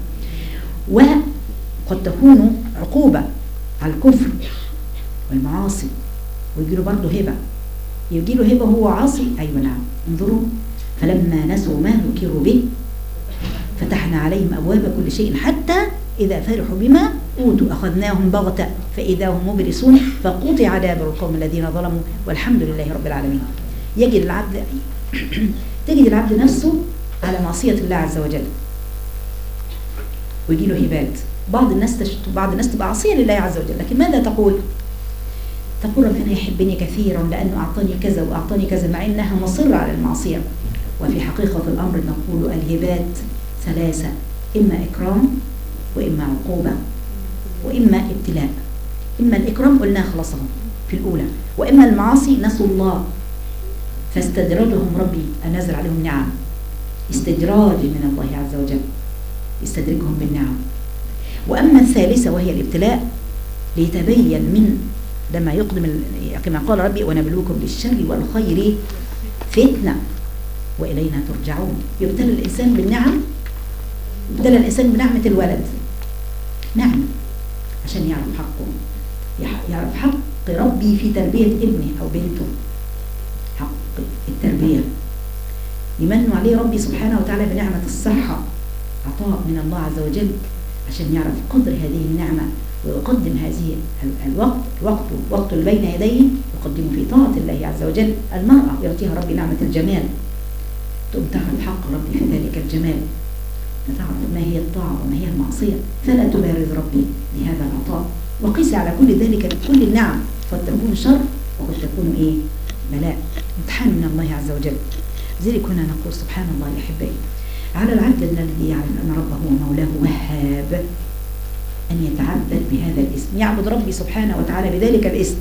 وقد تكون عقوبة على الكفر والمعاصي، ويجيله برضه هبة، يجيله هبة هو عاصي. أيوة نعم، انظروا، فلما نسوا ما ذكروا به فتحنا عليهم أبواب كل شيء حتى إذا فرحوا بما أوتوا أخذناهم بغتة فإذا هم مبلسون فقطع دابر القوم الذين ظلموا والحمد لله رب العالمين. تجد العبد نفسه على معصية الله عز وجل ويجي له هبات. بعض الناس تبقى عصية لله عز وجل، لكن ماذا تقول؟ تقول ربنا يحبني كثيرا لأنه أعطاني كذا وأعطاني كذا، مع إنها مصرة على المعصية. وفي حقيقة الأمر نقول الهبات ثلاثة، إما إكرام وإما عقوبة وإما ابتلاء. إما الإكرام قلنا خلاصهم في الأولى، وإما المعاصي نسوا الله فاستدرجهم ربي أنزل عليهم نعم، استدراج من الله عز وجل يستدرجهم بالنعم. وأما الثالثة وهي الابتلاء ليتبين من لما يقدم كما قال ربي ونبلوكم بالشر والخير فتنة وإلينا ترجعون. يبتلى الإنسان بالنعم، يبتلى الإنسان بنعمة الولد، نعم، عشان يعرف حقه، يعرف حق ربي في تربية ابنه أو بنته، حق التربية. يمن عليه ربي سبحانه وتعالى بنعمة الصحة، عطاء من الله عز وجل، عشان يعرف قدر هذه النعمة ويقدم هذه الوقت اللي بين يديه يقدمه في طاعة الله عز وجل. المرأة يعطيها ربي نعمة الجمال، تقوم تعرف حق ربي في ذلك الجمال، فتعرف ما هي الطاعة وما هي المعصية، فلا تبارز ربي بهذا العطاء. وقيس على كل ذلك كل النعم، قد تكون شر وقد تكون بلاء، امتحان من الله عز وجل. لذلك هنا نقول سبحان الله يا أحبائي، على العبد الذي يعلم أن ربه ومولاه وهاب أن يتعبد بهذا الاسم، يعبد ربي سبحانه وتعالى بذلك الاسم.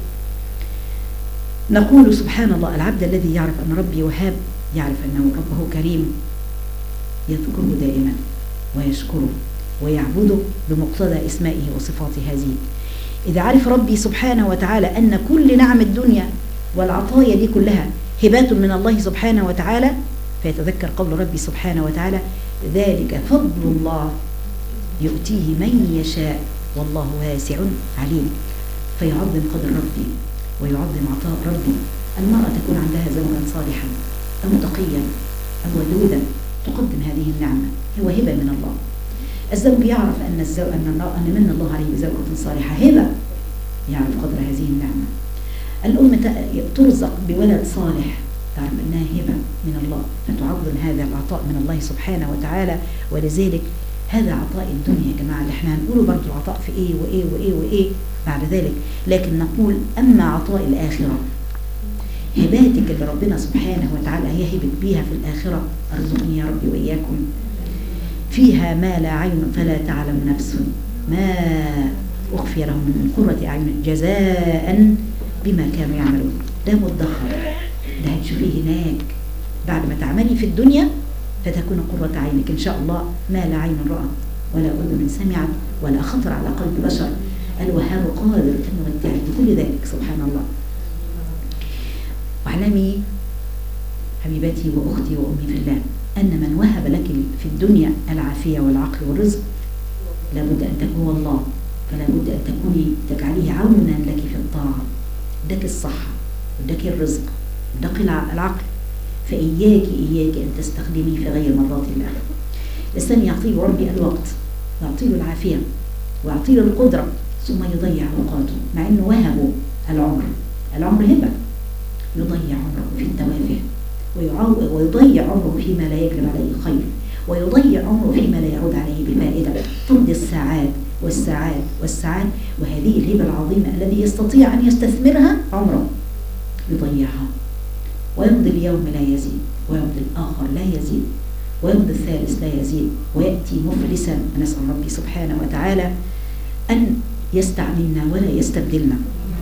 نقول سبحان الله، العبد الذي يعرف أن ربي وهاب، يعرف أنه ربه كريم، يذكره دائما ويشكره ويعبده بمقتضى اسمائه وصفاته هذه. إذا عرف ربي سبحانه وتعالى أن كل نعم الدنيا والعطايا دي كلها هبات من الله سبحانه وتعالى، فيتذكر قول ربي سبحانه وتعالى ذلك فضل الله يؤتيه من يشاء والله واسع عليم. فيعظم قدر ربي ويعظم عطاء ربي. المرأة تكون عندها زوجا صالحا أو تقيا أو ودودا تقدم هذه النعمة، هو هبة من الله. الزوج يعرف أن من الله عليه بزوجة صالحة هبة، يعرف قدر هذه النعمة. الأم ترزق بولد صالح، تعرف أنها هبة من الله، فتعظم هذا العطاء من الله سبحانه وتعالى. ولذلك هذا عطاء الدنيا يا جماعة اللي احنا هنقوله برضه العطاء في ايه وايه وايه وايه بعد ذلك، لكن نقول أما عطاء الآخرة، هباتك اللي ربنا سبحانه وتعالى يهبك بيها في الآخرة، أرزقني يا ربي وإياكم، فيها ما لا عين فلا تعلم نفس ما أخفي لهم من قرة أعين جزاء بما كانوا يعملون. ده مدخر، ده هتشوفيه هناك بعد ما تعملي في الدنيا فتكون قرة عينك إن شاء الله ما لا عين رأت ولا أذن سمعت ولا خطر على قلب بشر. الوهاب قادر أن يمتعك بكل ذلك سبحان الله. واعلمي حبيبتي وأختي وأمي في الله أن من وهب لك في الدنيا العافية والعقل والرزق لابد أن تكون الله، فلا بد أن تكوني تجعليه عونا لك في الطاعة. اداك الصحة اداك الرزق اداك العقل، فإياك أن تستخدميه في غير مرضات الله. الإنسان يعطيه ربي الوقت ويعطيه العافية ويعطيه القدرة ثم يضيع أوقاته مع أنه وهبه العمر. العمر هبة، يضيع عمره في التوافه، ويضيع عمره فيما لا يجلب عليه خير، ويضيع عمره فيما لا يعود عليه بفائدة، تمضي الساعات والساعات والساعات، وهذه الهبة العظيمة الذي يستطيع أن يستثمرها عمره يضيعها، ويمضي اليوم لا يزيد، ويمضي الآخر لا يزيد، ويمضي الثالث لا يزيد، ويأتي مفلسا. نسأل ربي سبحانه وتعالى أن يستعملنا ولا يستبدلنا.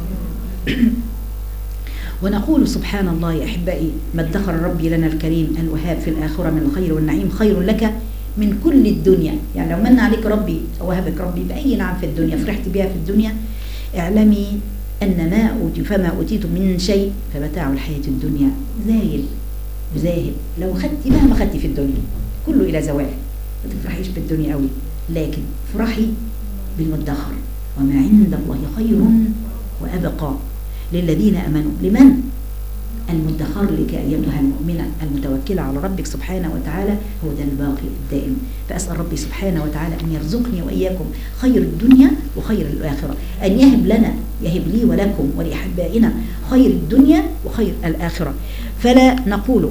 ونقول سبحان الله يا أحبائي، ما ادخر ربي لنا الكريم الوهاب في الآخرة من الخير والنعيم خير لك من كل الدنيا. يعني لو من عليك ربي أو وهبك ربي بأي نعم في الدنيا فرحت بها في الدنيا، اعلمي أن ما أوتي فما أوتيتم من شيء فمتاع الحياة الدنيا زايل وذاهب. لو خدتي مهما خدتي في الدنيا كله إلى زوال، ما تفرحيش بالدنيا قوي، لكن فرحي بالمدخر. وما عند الله خير وأبقى للذين أمنوا. لمن؟ المدخر لك أيتها المؤمنة المتوكلة على ربك سبحانه وتعالى، هو ده الباقي الدائم. فأسأل ربي سبحانه وتعالى أن يرزقني وإياكم خير الدنيا وخير الآخرة، أن يهب لنا، يهب لي ولكم ولأحبائنا خير الدنيا وخير الآخرة. فلا نقول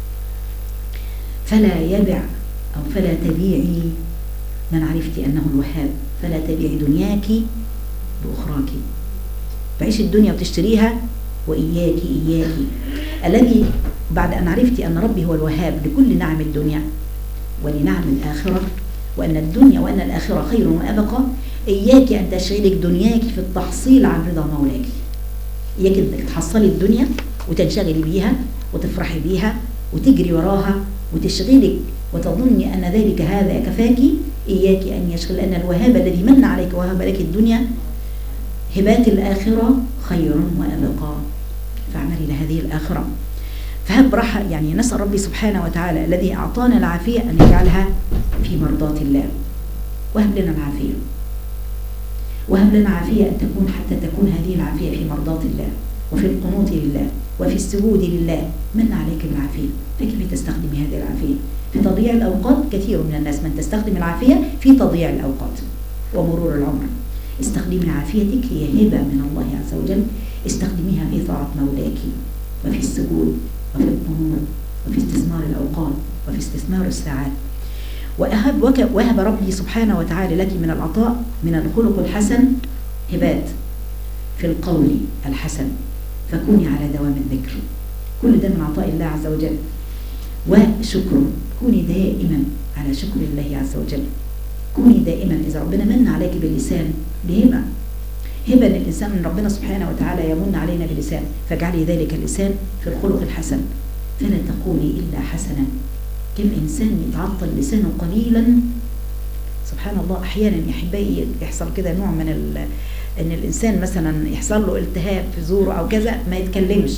فلا يبع أو فلا تبيعي من عرفت أنه الوهاب، فلا تبيعي دنياك بأخراك. بعيش الدنيا وتشتريها، وإياك الذي بعد أن عرفت أن ربي هو الوهاب لكل نعم الدنيا ولنعم الآخرة، وأن الدنيا وأن الآخرة خير وأبقى، إياك أن تشغلك دنياك في التحصيل عن رضا مولاك. إياك أنك تحصلي الدنيا وتنشغلي بيها وتفرحي بيها وتجري وراها وتشغلك وتظني أن ذلك هذا كفاك. إياك أن يشغل، أن الوهاب الذي من عليك وهب لك الدنيا هبات الآخرة خير وأبقى، فاعملي لهذه الآخرة. فهب راحة، يعني نسأل ربي سبحانه وتعالى الذي أعطانا العافية أن يجعلها في مرضاة الله، وهب لنا العافية، وهب لنا عافية أن تكون حتى تكون هذه العافية في مرضاة الله وفي القنوط لله وفي السجود لله. من عليك بالعافية، فكيف تستخدمي هذه العافية في تضييع الأوقات؟ كثير من الناس من تستخدم العافية في تضييع الأوقات ومرور العمر. استخدمي عافيتك، هي هبة من الله عز وجل، استخدميها في طاعة مولاك وفي السجود وفي القنوط وفي استثمار الأوقات وفي استثمار الساعات. وهب ربي سبحانه وتعالى لك من العطاء من الخلق الحسن هبات، في القول الحسن، فكوني على دوام الذكر. كل ده من عطاء الله عز وجل. وشكر، كوني دائما على شكر الله عز وجل، كوني دائما. إذا ربنا من عليك باللسان لهبة، هبة الإنسان من ربنا سبحانه وتعالى يمن علينا باللسان، فاجعلي ذلك اللسان في الخلق الحسن، فلا تقولي إلا حسنا. كم إنسان يتعطل لسانه قليلا، سبحان الله. أحيانا يا أحبائي يحصل كده نوع من أن الإنسان مثلا يحصل له التهاب في زوره أو كذا ما يتكلمش،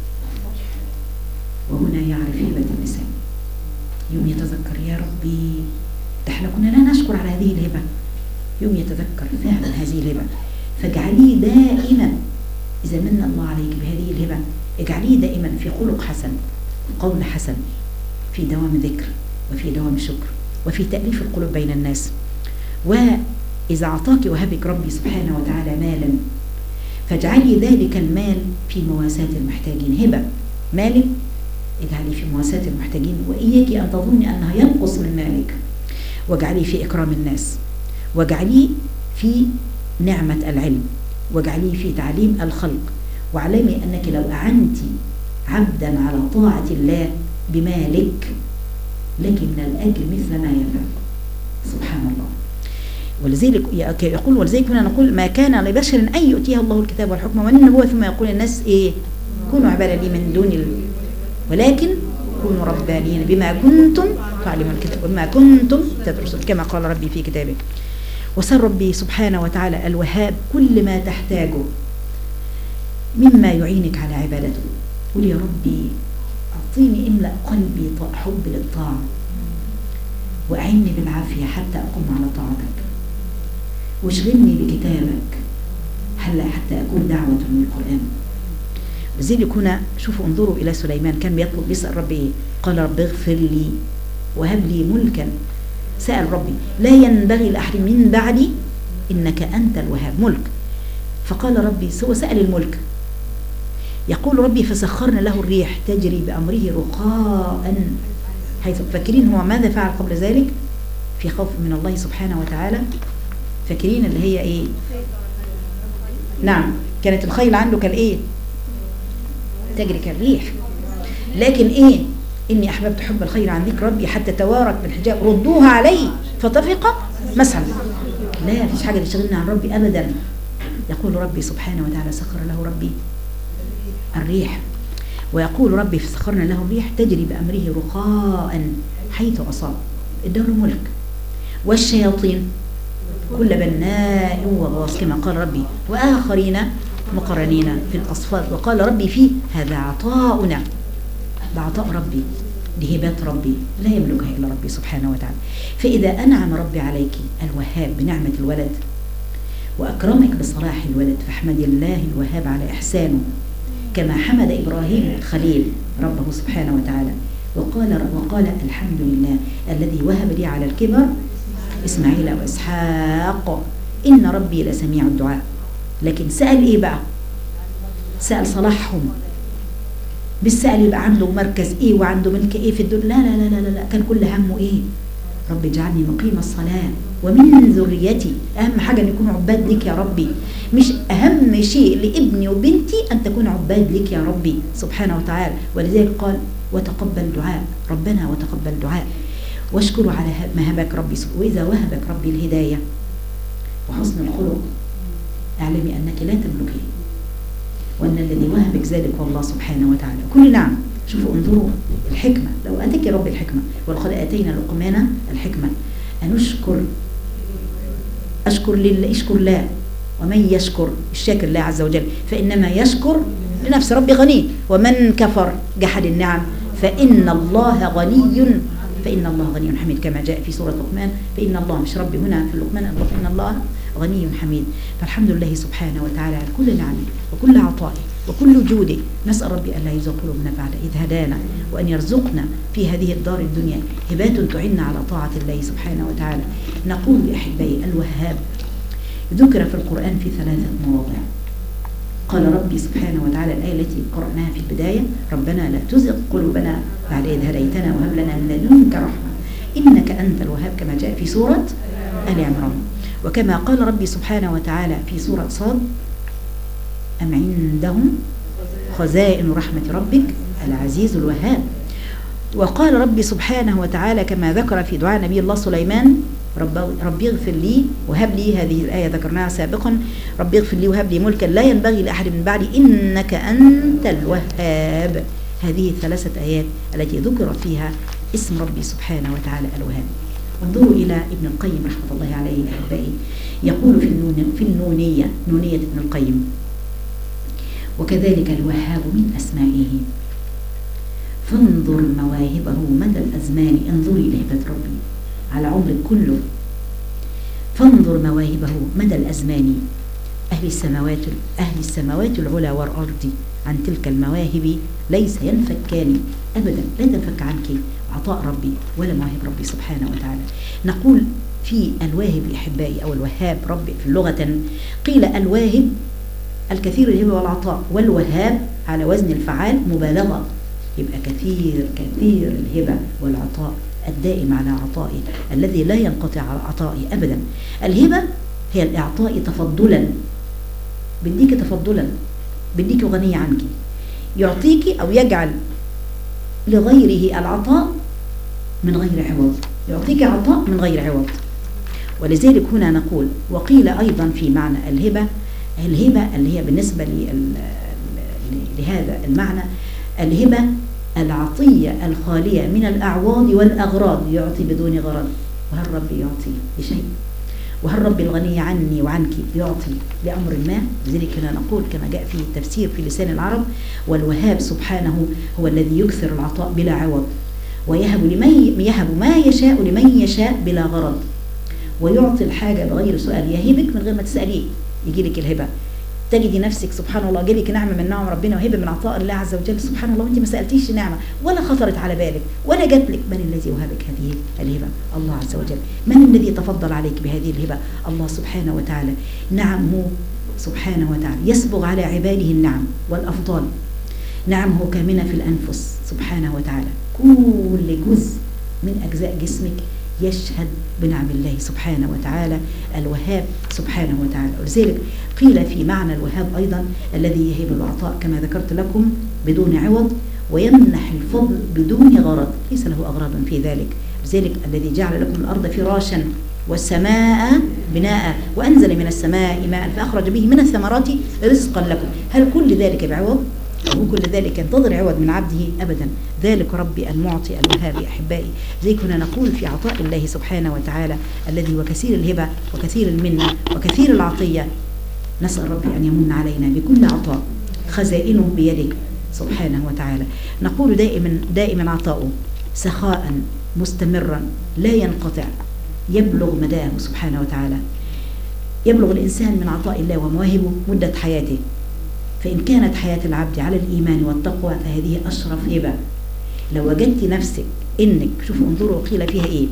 وهنا يعرف هبة اللسان، يوم يتذكر يا ربي ده احنا كنا لا نشكر على هذه الهبة، يوم يتذكر فعلا هذه الهبة. فاجعليه دائما، إذا من الله عليك بهذه الهبة اجعليه دائما في خلق حسن، قول حسن، في دوام ذكر وفي دوام شكر وفي تأليف القلوب بين الناس. وإذا أعطاك وهبك ربي سبحانه وتعالى مالا، فاجعلي ذلك المال في مواساة المحتاجين. هبة مالك اجعلي في مواساة المحتاجين، وإياك أن تظني أنها ينقص من مالك، واجعليه في إكرام الناس، واجعليه في نعمة العلم، واجعليه في تعليم الخلق. واعلمي أنك لو أعنت عبدا على طاعة الله بمالك لك من الأجر مثل ما يفعل. سبحان الله. ولذلك يقول، ولذلك هنا نقول ما كان لبشر أن يؤتيه الله الكتاب والحكم والنبوة ثم يقول الناس إيه؟ كونوا عبادا لي من دون ولكن كونوا ربانيين بما كنتم تعلمون الكتاب وبما كنتم تدرسون، كما قال ربي في كتابه. وسر ربي سبحانه وتعالى الوهاب كل ما تحتاجه مما يعينك على عبادته. قل يا ربي أعطيني، املأ قلبي حب للطاعة، وأعني بالعافية حتى أقوم على طاعتك، واشغلني بكتابك حتى أكون دعوة من القرآن. لذلك هنا شوفوا انظروا إلى سليمان، كان بيطلب بيسأل ربي إيه؟ قال رب اغفر لي وهب لي ملكا. سأل ربي لا ينبغي لأحد من بعدي إنك أنت الوهاب، ملك. فقال ربي، هو سأل الملك، يقول ربي فسخرنا له الريح تجري بأمره رخاء حيث. فاكرين هو ماذا فعل قبل ذلك في خوف من الله سبحانه وتعالى؟ فاكرين اللي هي ايه؟ نعم، كانت الخيل عنده كالايه؟ تجري كالريح. لكن ايه؟ اني احببت حب الخير عن ذكر ربي حتى توارت بالحجاب ردوها علي فطفق مسحا. لا فيش حاجه تشغلنا عن ربي ابدا. يقول ربي سبحانه وتعالى سخر له ربي الريح، ويقول ربي فسخرنا له الريح تجري بأمره رخاء حيث أصاب، اداله ملك. والشياطين كل بناء وغواص كما قال ربي وآخرين مقرنين في الأصفاد. وقال ربي فيه هذا عطاؤنا، ده عطاء ربي، دي هبات ربي لا يملكها إلا ربي سبحانه وتعالى. فإذا أنعم ربي عليك الوهاب بنعمة الولد وأكرمك بصلاح الولد فاحمد الله الوهاب على إحسانه كما حمد إبراهيم الخليل ربه سبحانه وتعالى وقال الحمد لله الذي وهب لي على الكبر إسماعيل وإسحاق إن ربي لسميع الدعاء. لكن سأل إيه بقى؟ سأل صلاحهم، بالسأل يبقى عنده مركز إيه وعنده ملك إيه في الدنيا. لا لا لا لا لا، كان كل همه إيه؟ رب اجعلني مقيم الصلاة ومن ذريتي. أهم حاجة أن يكونوا عباد لك يا ربي، مش أهم شيء لابني وبنتي أن تكون عباد لك يا ربي سبحانه وتعالى. ولذلك قال وتقبل دعاء ربنا وتقبل دعاء واشكروا على ما هبك ربي. وإذا وهبك ربي الهداية وحسن الخلق اعلمي أنك لا تملكي، وأن الذي وهبك ذلك هو الله سبحانه وتعالى. كل نعم. شوفوا انظروا الحكمة، لو أتاك ربي الحكمة ولقد آتينا لقمان الحكمة أن أشكر لله، اشكر الله، ومن يشكر الشاكر الله عز وجل فإنما يشكر لنفسه. ربي غني، ومن كفر جحد النعم فإن الله غني حميد كما جاء في سورة لقمان. فإن الله، مش ربي هنا في لقمان، فإن الله غني حميد. فالحمد لله سبحانه وتعالى على كل نعمه وكل عطائه وكل جوده. نسأل ربي ألا يزغ قلوبنا بعد إذ هدانا، وأن يرزقنا في هذه الدار الدنيا هبات تعيننا على طاعة الله سبحانه وتعالى. نقول لأحبائي الوهاب ذكر في القرآن في 3 مواضع. قال ربي سبحانه وتعالى الآية التي قرأناها في البداية ربنا لا تزغ قلوبنا بعد إذ هديتنا وهب لنا من لدنك رحمة إنك أنت الوهاب كما جاء في سورة آل عمران. وكما قال ربي سبحانه وتعالى في سورة صاد أم عندهم خزائن رحمة ربك العزيز الوهاب. وقال ربي سبحانه وتعالى كما ذكر في دعاء نبي الله سليمان ربي اغفر لي وهب لي، هذه الآية ذكرناها سابقا، ربي اغفر لي وهب لي ملكا لا ينبغي لأحد من بعدي إنك أنت الوهاب. هذه 3 آيات التي ذكر فيها اسم ربي سبحانه وتعالى الوهاب. انظروا إلى ابن القيم رحمة الله عليه أحبائي، يقول في النونية، نونية ابن القيم وكذلك الوهاب من أسمائه فانظر مواهبه مدى الأزمان. انظري لهبة ربي على عمرك كله، فانظر مواهبه مدى الأزمان. أهل السماوات العلى والأرض عن تلك المواهب ليس ينفكان أبدا، لا تنفك عنك عطاء ربي ولا مواهب ربي سبحانه وتعالى. نقول في الواهب أحبائي أو الوهاب ربي في اللغة قيل الواهب الكثير الهبة والعطاء، والوهاب على وزن الفعال مبالغة، يبقى كثير الهبة والعطاء الدائم على عطائي الذي لا ينقطع على عطائي أبدا. الهبة هي الإعطاء تفضلا، بديك تفضلا، بديك غني عنك، يعطيك أو يجعل لغيره العطاء من غير عوض، يعطيك عطاء من غير عوض. ولذلك هنا نقول وقيل أيضا في معنى الهبة اللي هي بالنسبة لهذا المعنى الهبة العطية الخالية من الأعواض والأغراض، يعطي بدون غرض. وهل ربي يعطي بشيء؟ وهل ربي الغني عني وعنك يعطي لأمر ما؟ لذلك هنا نقول كما جاء في التفسير في لسان العرب والوهاب سبحانه هو الذي يكثر العطاء بلا عوض، ويهب ما يشاء لمن يشاء بلا غرض، ويعطي الحاجة بغير سؤال، يهبك من غير ما تسأليه يجي لك الهبة. تجدي نفسك سبحان الله جالك نعمة من نعم ربنا وهبة من عطاء الله عز وجل سبحان الله، وانت ما سألتيش نعمة ولا خطرت على بالك ولا جات لك. من الذي وهبك هذه الهبة؟ الله عز وجل. من الذي تفضل عليك بهذه الهبة؟ الله سبحانه وتعالى. نعم هو سبحانه وتعالى يسبغ على عباده النعم والأفضال، نعمه كامنة في الأنفس سبحانه وتعالى، كل جزء من أجزاء جسمك يشهد بنعم الله سبحانه وتعالى الوهاب سبحانه وتعالى. ولذلك قيل في معنى الوهاب أيضا الذي يهب العطاء كما ذكرت لكم بدون عوض، ويمنح الفضل بدون غرض، ليس له أغراض في ذلك. لذلك الذي جعل لكم الأرض فراشا والسماء بناء وأنزل من السماء ماء فأخرج به من الثمرات رزقا لكم، هل كل ذلك بعوض؟ أو كل ذلك ينتظر عوض من عبده؟ أبدا، ذلك ربي المعطي الوهاب أحبائي. زي كنا نقول في عطاء الله سبحانه وتعالى الذي هو كثير الهبة وكثير المنة وكثير العطية، نسأل ربي أن يمن علينا بكل عطاء خزائنه بيده سبحانه وتعالى. نقول دائما عطاؤه سخاء مستمرا لا ينقطع يبلغ مداه سبحانه وتعالى. يبلغ الإنسان من عطاء الله ومواهبه مدة حياته، فإن كانت حياة العبد على الإيمان والتقوى فهذه أشرف هبة. لو وجدت نفسك إنك، شوفوا انظروا قيل فيها إيه،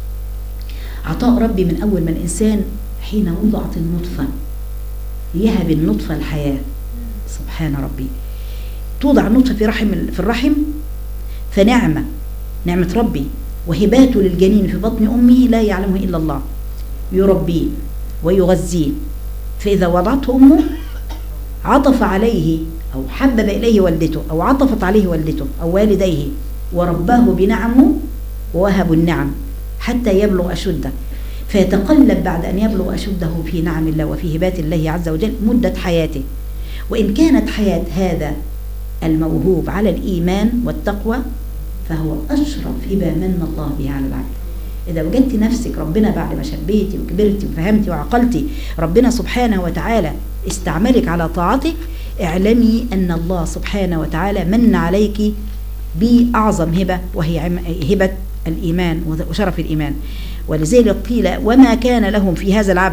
عطاء ربي من أول ما الإنسان حين وضعت النطفة يهب النطفة الحياة سبحان ربي، توضع النطفة في الرحم فنعمة ربي وهباته للجنين في بطن أمه لا يعلمه إلا الله، يربيه ويغذيه، فإذا وضعته أمه عطف عليه أو حبب إليه والدته أو عطفت عليه والدته أو والديه ورباه بنعمه ووهب النعم حتى يبلغ أشده، فيتقلب بعد أن يبلغ أشده في نعم الله وفي هبات الله عز وجل مدة حياته. وإن كانت حياة هذا الموهوب على الإيمان والتقوى فهو أشرف هبة من الله بها على العبد. إذا وجدت نفسك ربنا بعد ما شبيتي وكبرتي وفهمتي وعقلتي ربنا سبحانه وتعالى استعملك على طاعته، اعلمي أن الله سبحانه وتعالى من عليك بأعظم هبة وهي هبة الإيمان وشرف الإيمان. ولذلك قيل وما كان لهم في هذا العبد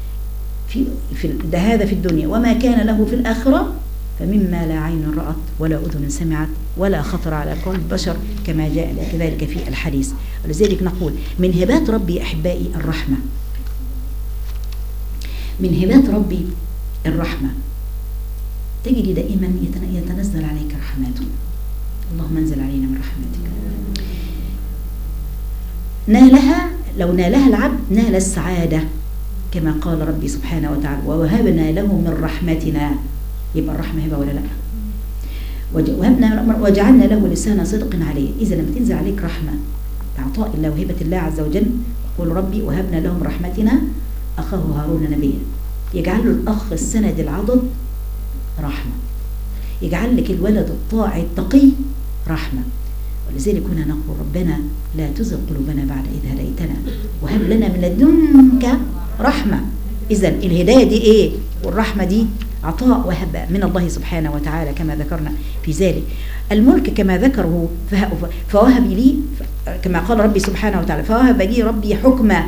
هذا في الدنيا وما كان له في الآخرة فمما لا عين رأت ولا أذن سمعت ولا خطر على قلب بشر كما جاء كذلك في الحديث. ولذلك نقول من هبات ربي أحبائي الرحمة، من هبات ربي الرحمة، تجد دائما يتنزل عليك رحماته، اللهم انزل علينا من رحمتك. لو نالها العبد نال السعادة كما قال ربي سبحانه وتعالى ووهبنا له من رحمتنا، يبقى الرحمة هبة ولا لا؟ وجعلنا له لسان صدق عليه. إذا لما تنزل عليك رحمة بعطاء الله وهبة الله عز وجل، يقول ربي وهبنا لهم رحمتنا أخاه هارون نبيا، يجعل له الأخ السند العضد رحمة، يجعل لك الولد الطاعي التقي رحمة. ولذلك كنا نقول ربنا لا تزغ قلوبنا بعد إذ هديتنا وهب لنا من لدنك رحمة. إذا الهداية دي إيه؟ والرحمة دي عطاء وهب من الله سبحانه وتعالى كما ذكرنا في ذلك. الملك كما ذكره فوهب لي كما قال ربي سبحانه وتعالى فوهب لي ربي حكما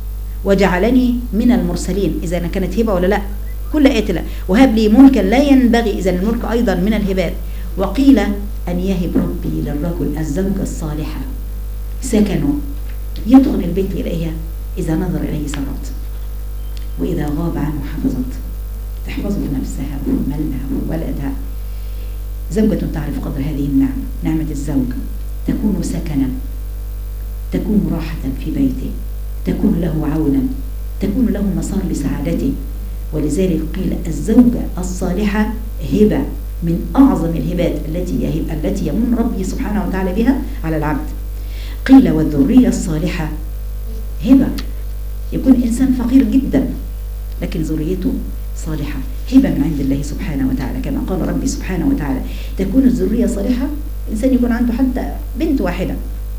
وجعلني من المرسلين. إذا كانت هبة ولا لا؟ كل آية لا. وهب لي ملكا لا ينبغي، إذا الملك أيضا من الهبات. وقيل أن يهب ربي للرجل الزوجة الصالحة سكنوا يدخل البيت إليها إذا نظر إليه سرت وإذا غاب عنه حفظت، تحفظه نفسها ومالها وولدها. زوجة تعرف قدر هذه النعمة، نعمة الزوج، تكون سكنا، تكون راحة في بيته، تكون له عونا، تكون له مسار لسعادته. ولذلك قيل الزوجة الصالحة هبة من أعظم الهبات التي يمن ربي سبحانه وتعالى بها على العبد. قيل والذرية الصالحة هبة، يكون إنسان فقير جدا لكن ذريته صالحة، هبة من عند الله سبحانه وتعالى كما قال ربي سبحانه وتعالى تكون الذرية صالحة. إنسان يكون عنده حتى بنت واحدة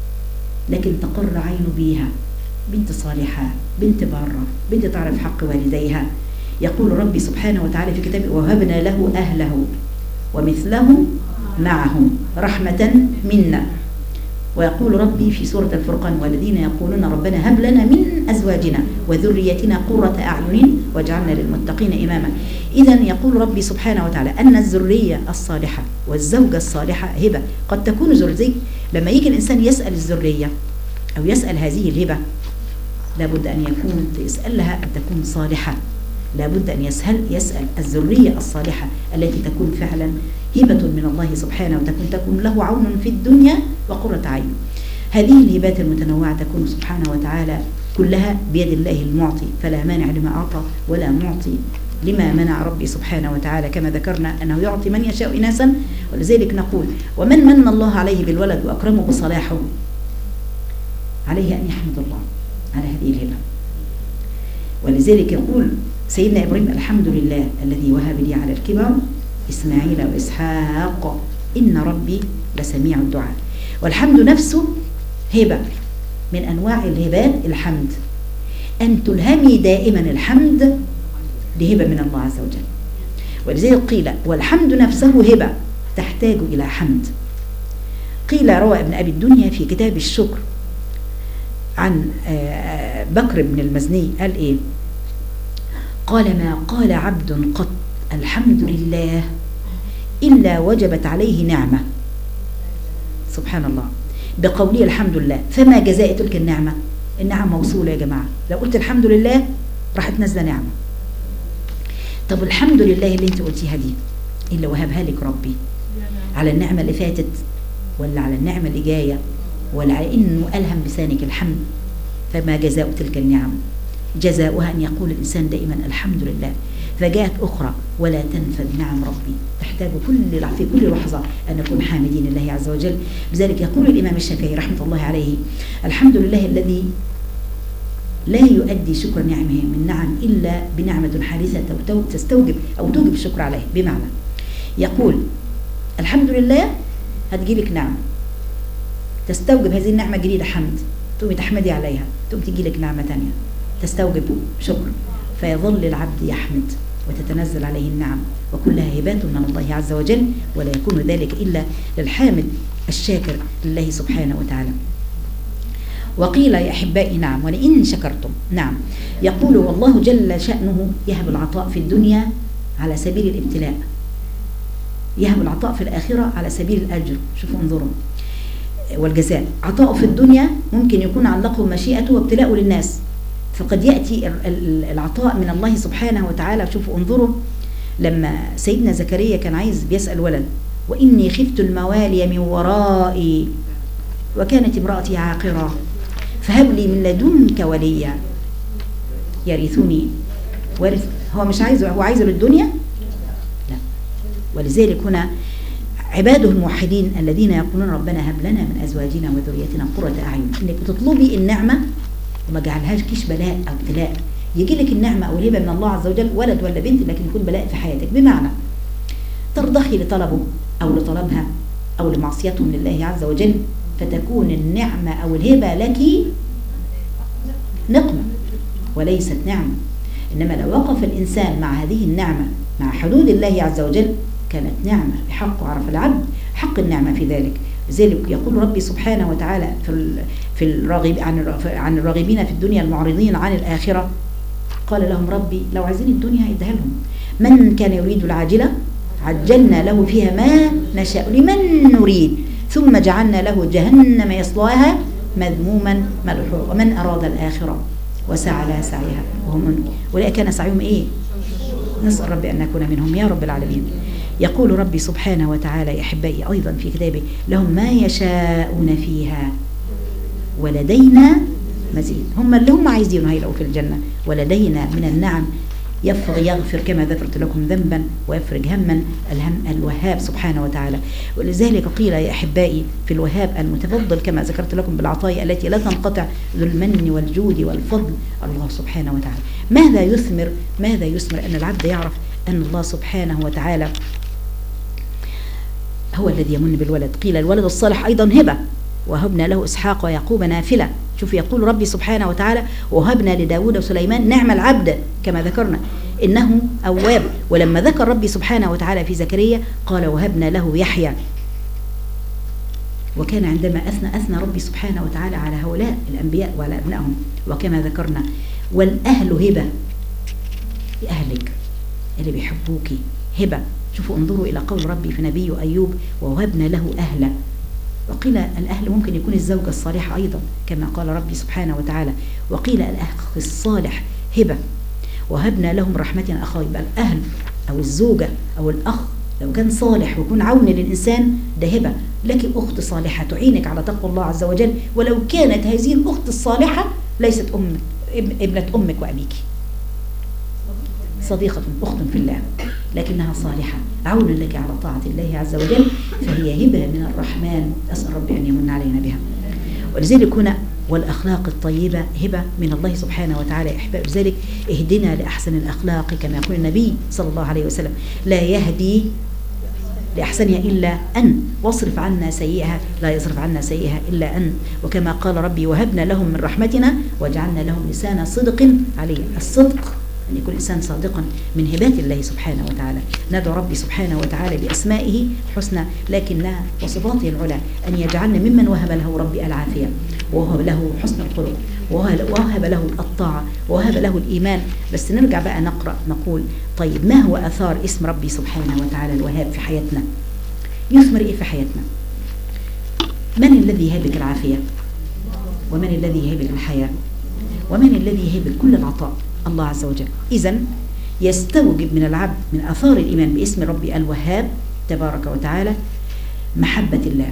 لكن تقر عينه بيها، بنت صالحة، بنت بارة، بنت تعرف حق والديها. يقول ربي سبحانه وتعالى في كتابه وهبنا له أهله ومثلهم معهم رحمة منا. ويقول ربي في سورة الفرقان والذين يقولون ربنا هب لنا من أزواجنا وذريتنا قرة أعين واجعلنا للمتقين إماما. إذا يقول ربي سبحانه وتعالى أن الذرية الصالحة والزوجة الصالحة هبة. قد تكون ذرية، لما يجي الإنسان يسأل الذرية أو يسأل هذه الهبة لابد أن يسألها أن تكون صالحة، لابد أن يسأل الذرية الصالحة التي تكون فعلا هبة من الله سبحانه وتكون له عون في الدنيا وقرة عين. هذه الهبات المتنوعة تكون سبحانه وتعالى كلها بيد الله المعطي، فلا مانع لما أعطى ولا معطي لما منع ربي سبحانه وتعالى، كما ذكرنا أنه يعطي من يشاء إناثا. ولذلك نقول ومن من الله عليه بالولد وأكرمه بصلاحه عليه أن يحمد الله على هذه الهبة. ولذلك يقول سيدنا إبراهيم الحمد لله الذي وهب لي على الكبر إسماعيل وإسحاق إن ربي لسميع الدعاء. والحمد نفسه هبة من أنواع الهبات، الحمد أن تلهمي دائما الحمد لهبة من الله عز وجل. ولذلك قيل والحمد نفسه هبة تحتاج إلى حمد. قيل روى ابن أبي الدنيا في كتاب الشكر عن بكر بن المزني قال إيه؟ قال ما قال عبد قط الحمد لله إلا وجبت عليه نعمة، سبحان الله، بقوله الحمد لله. فما جزاء تلك النعمة؟ النعم موصولة يا جماعة، لو قلت الحمد لله راح تنزل نعمة. طب الحمد لله اللي انت قلتيها دي إلا وهبها لك ربي على النعمة اللي فاتت ولا على النعمة اللي جاية ولا على إنه ألهم بسانك الحمد؟ فما جزاء تلك النعم؟ جزاؤها أن يقول الإنسان دائما الحمد لله. فجاءت أخرى ولا تنفذ نعم ربي، تحتاج في كل لحظة أن نكون حامدين الله عز وجل. لذلك يقول الإمام الشافعي رحمة الله عليه الحمد لله الذي لا يؤدي شكر نعمه من نعم إلا بنعمة حادثة تستوجب أو توجب الشكر عليه. بمعنى يقول الحمد لله هتجيلك نعمة تستوجب هذه النعمة جديدة حمد، تقومي تحمدي عليها، تقوم تجيلك نعمة تانية تستوجب شكر، فيظل العبد يحمد وتتنزل عليه النعم، وكلها هبات من الله عز وجل، ولا يكون ذلك إلا للحامد الشاكر لله سبحانه وتعالى. وقيل يا أحبائي نعم ولئن شكرتم، نعم يقول والله جل شأنه يهب العطاء في الدنيا على سبيل الابتلاء، يهب العطاء في الآخرة على سبيل الأجر. شوفوا انظروا والجزاء. عطاءه في الدنيا ممكن يكون علقه مشيئته وابتلاءه للناس، فقد يأتي العطاء من الله سبحانه وتعالى. شوفوا انظروا لما سيدنا زكريا كان عايز بيسأل ولد وإني خفت الموالي من ورائي وكانت امرأتي عاقرة فهب لي من لدنك وليا يرثني ورث. هو مش عايزه، هو عايزه للدنيا؟ لا. ولذلك هنا عباده الموحدين الذين يقولون ربنا هب لنا من أزواجنا وذريتنا قرة أعين، إنك بتطلبي النعمة وما جعلهاش كيش بلاء أو ابتلاء، يجي لك النعمة أو الهبة من الله عز وجل ولد ولا بنت لكن يكون بلاء في حياتك، بمعنى ترضخي لطلبه أو لطلبها أو لمعصيتهم لله عز وجل، فتكون النعمة أو الهبة لك نقمة وليست نعمة. إنما لو وقف الإنسان مع هذه النعمة مع حدود الله عز وجل كانت نعمة بحق، وعرف العبد حق النعمة في ذلك. لذلك يقول ربي سبحانه وتعالى في الراغب عن الراغبين في الدنيا المعرضين عن الآخرة، قال لهم ربي لو عايزين الدنيا هيديها لهم، من كان يريد العاجلة عجلنا له فيها ما نشاء لمن نريد ثم جعلنا له جهنم يصلاها مذموما مدحورا ومن أراد الآخرة وسعى لها سعيها وهم أولئك كان سعيهم إيه؟ نسأل ربي أن نكون منهم يا رب العالمين. يقول ربي سبحانه وتعالى يا أحبائي أيضا في كتابه لهم ما يشاءون فيها ولدينا مزيد. هم اللي هم عايزينه هيلاقوا في الجنة، ولدينا من النعم يغفر كما ذكرت لكم ذنبا ويفرج هما الوهاب سبحانه وتعالى. ولذلك قيل يا أحبائي في الوهاب المتفضل كما ذكرت لكم بالعطايا التي لا تنقطع ذو المن والجود والفضل الله سبحانه وتعالى. ماذا يثمر أن العبد يعرف أن الله سبحانه وتعالى هو الذي يمن بالولد. قيل الولد الصالح أيضا هبة، وهبنا له إسحاق ويعقوب نافلة. شوف يقول ربي سبحانه وتعالى وهبنا لداود وسليمان نعم العبد كما ذكرنا إنه أواب. ولما ذكر ربي سبحانه وتعالى في زكريا قال وهبنا له يحيى. وكان عندما أثنى ربي سبحانه وتعالى على هؤلاء الأنبياء وعلى أبنائهم وكما ذكرنا والأهل هبة، أهلك اللي بيحبوك هبة. شوفوا انظروا إلى قول ربي في نبي أيوب ووهبنا له أهلا. وقيل الأهل ممكن يكون الزوجة الصالحة أيضا كما قال ربي سبحانه وتعالى، وقيل الأخ الصالح هبة. وهبنا لهم رحمة أخاه. يبقى الأهل أو الزوجة أو الأخ لو كان صالح ويكون عون للإنسان ده هبة. لك أخت صالحة تعينك على تقوى الله عز وجل، ولو كانت هذه الأخت الصالحة ليست ابنة أمك وأبيك، صديقة أخت في الله، لكنها صالحة عونا لك على طاعة الله عز وجل، فهي هبة من الرحمن، أسأل ربي أن يمن علينا بها. ولذلك هنا والأخلاق الطيبة هبة من الله سبحانه وتعالى. إحباب ذلك اهدنا لأحسن الأخلاق، كما يقول النبي صلى الله عليه وسلم لا يهدي لأحسنها إلا أن، واصرف عنا سيئها لا يصرف عنا سيئها إلا أن. وكما قال ربي وهبنا لهم من رحمتنا وجعلنا لهم لسان صدق عليه. الصدق أن يكون الإنسان صادقا من هبات الله سبحانه وتعالى. ندعو ربي سبحانه وتعالى بأسمائه الحسنى لكنها وصفاته العلى أن يجعلنا ممن وهب له ربي العافية، ووهب له حسن الخلق، ووهب له الطاعة، ووهب له الإيمان. بس نرجع بقى نقرأ نقول طيب ما هو أثار اسم ربي سبحانه وتعالى الوهاب في حياتنا؟ يثمر إيه في حياتنا؟ من الذي يهبك العافية؟ ومن الذي يهبك الحياة؟ ومن الذي يهبك كل العطاء؟ الله عز وجل. إذن يستوجب من العبد من أثار الإيمان باسم ربي الوهاب تبارك وتعالى محبة الله.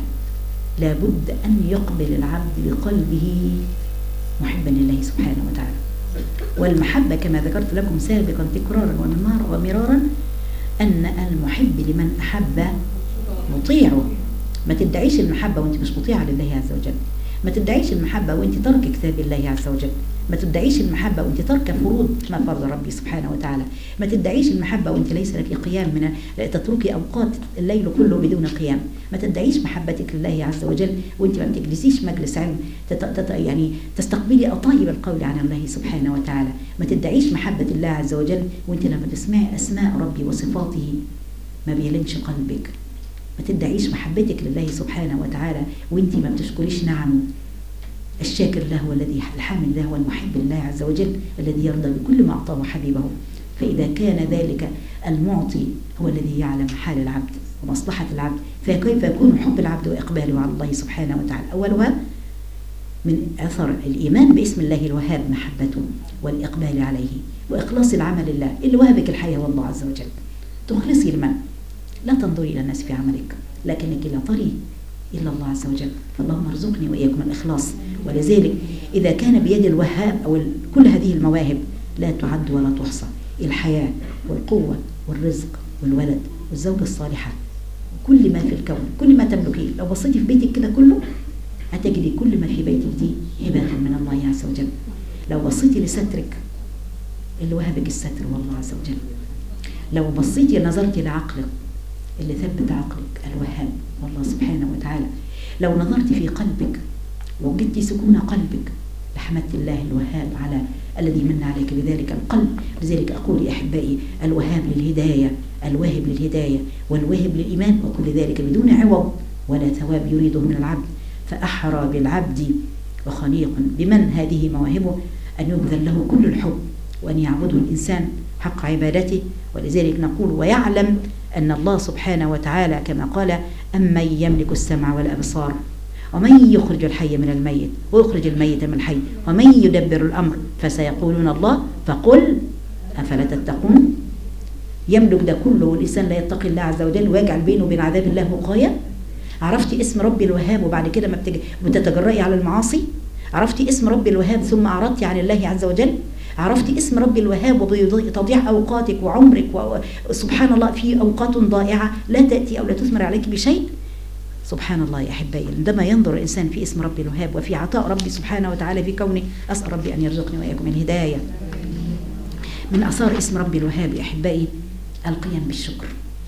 لابد أن يقبل العبد بقلبه محبا لله سبحانه وتعالى. والمحبة كما ذكرت لكم سابقا تكرارا ومرارا أن المحب لمن أحب مطيعه. ما تدعيش المحبة وانت مش مطيعة لله عز وجل. ما تدعيش المحبة وانت ترك كتاب الله عز وجل. ما تدعيش المحبة وانت ترك فروض ما فرض ربي سبحانه وتعالى. ما تدعيش المحبة وانت ليس لك قيام من تتركي أوقات الليل كله بدون قيام. ما تدعيش محبتك لله عز وجل وانت ما بتجلسيش مجلس علم يعني تستقبلي أطايب القول عن الله سبحانه وتعالى. ما تدعيش محبة الله عز وجل وانت لما تسمعي أسماء ربي وصفاته ما بيلنش قلبك. ما تدعيش محبتك لله سبحانه وتعالى وانت ما بتشكريش نعمه. الشاكر له والذي الحامد له والمحب لله عز وجل الذي يرضى بكل ما أعطاه حبيبه. فإذا كان ذلك المعطي هو الذي يعلم حال العبد ومصلحة العبد، فكيف يكون حب العبد وإقباله على الله سبحانه وتعالى؟ أولها من أثر الإيمان باسم الله الوهاب محبته والإقبال عليه وإخلاص العمل لله. اللي وهبك الحياة والله عز وجل تخلصي لمن؟ لا تنظري إلى الناس في عملك لكنك لا تري إلا الله عز وجل. فاللهم ارزقني وإياكم الإخلاص. ولذلك إذا كان بيد الوهاب أو كل هذه المواهب لا تعد ولا تحصى، الحياة والقوة والرزق والولد والزوجة الصالحة وكل ما في الكون كل ما تملكيه، لو بصيتي في بيتك كده كله هتجدي كل ما في بيتك دي هبة من الله عز وجل. لو بصيتي لسترك اللي وهبك الستر والله عز وجل. لو بصيتي نظرتي لعقلك اللي ثبت عقلك الوهاب والله سبحانه وتعالى. لو نظرت في قلبك ووجدت سكون قلبك لحمدت الله الوهاب على الذي من عليك بذلك القلب. لذلك أقول يا أحبائي الوهاب للهداية، الواهب للهداية والواهب للإيمان، وكل ذلك بدون عوض ولا ثواب يريده من العبد. فأحرى بالعبد وخليق بمن هذه مواهبه أن يبذل له كل الحب وأن يعبده الإنسان حق عبادته. ولذلك نقول ويعلم أن الله سبحانه وتعالى كما قال أمن يملك السمع والأبصار ومن يخرج الحي من الميت ويخرج الميت من الحي ومن يدبر الأمر فسيقولون الله فقل أفلا تتقون. يملك ده كله والإنسان لا يتقي الله عز وجل ويجعل بينه وبين عذاب الله وقاية. عرفتي اسم ربي الوهاب وبعد كده ما بتتجرئي على المعاصي؟ عرفتي اسم ربي الوهاب ثم أعرضتي عن الله عز وجل؟ عرفتي اسم ربي الوهاب وتضيع أوقاتك وعمرك وسبحان الله في أوقات ضائعة لا تأتي أو لا تثمر عليك بشيء؟ سبحان الله يا أحبائي عندما ينظر الإنسان في اسم ربي الوهاب وفي عطاء ربي سبحانه وتعالى في كونه. أسأل ربي أن يرزقني وإياكم الهداية. من أثار اسم ربي الوهاب يا أحبائي القيام بالشكر.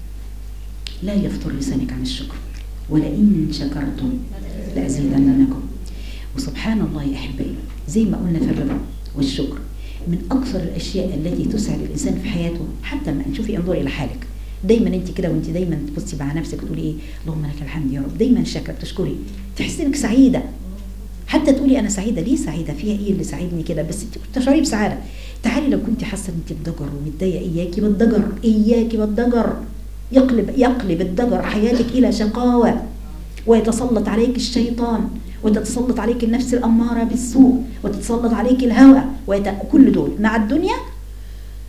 لا يفطر لسانك عن الشكر ولئن شكرتم لأزيدنكم. وسبحان الله يا أحبائي زي ما قلنا في الرضا والشكر من أكثر الأشياء التي تسعد الإنسان في حياته. حتى ما نشوفي انظري إلى حالك دايما انت كده وانت دايما تبصي مع نفسك وتقولي ايه اللهم لك الحمد يا رب، دايما شاكره تشكري تحسي انك سعيده. حتى تقولي انا سعيده. ليه سعيده؟ فيها ايه اللي ساعدني كده؟ بس تشعري بسعاده. تعالي لو كنت حاسه ان انت بضجر ومتضايقه اياكي بالضجر، اياكي بالضجر. يقلب الضجر حياتك الى شقاوه ويتسلط عليك الشيطان وتتسلط عليك النفس الاماره بالسوء وتتسلط عليك الهوى كل دول مع الدنيا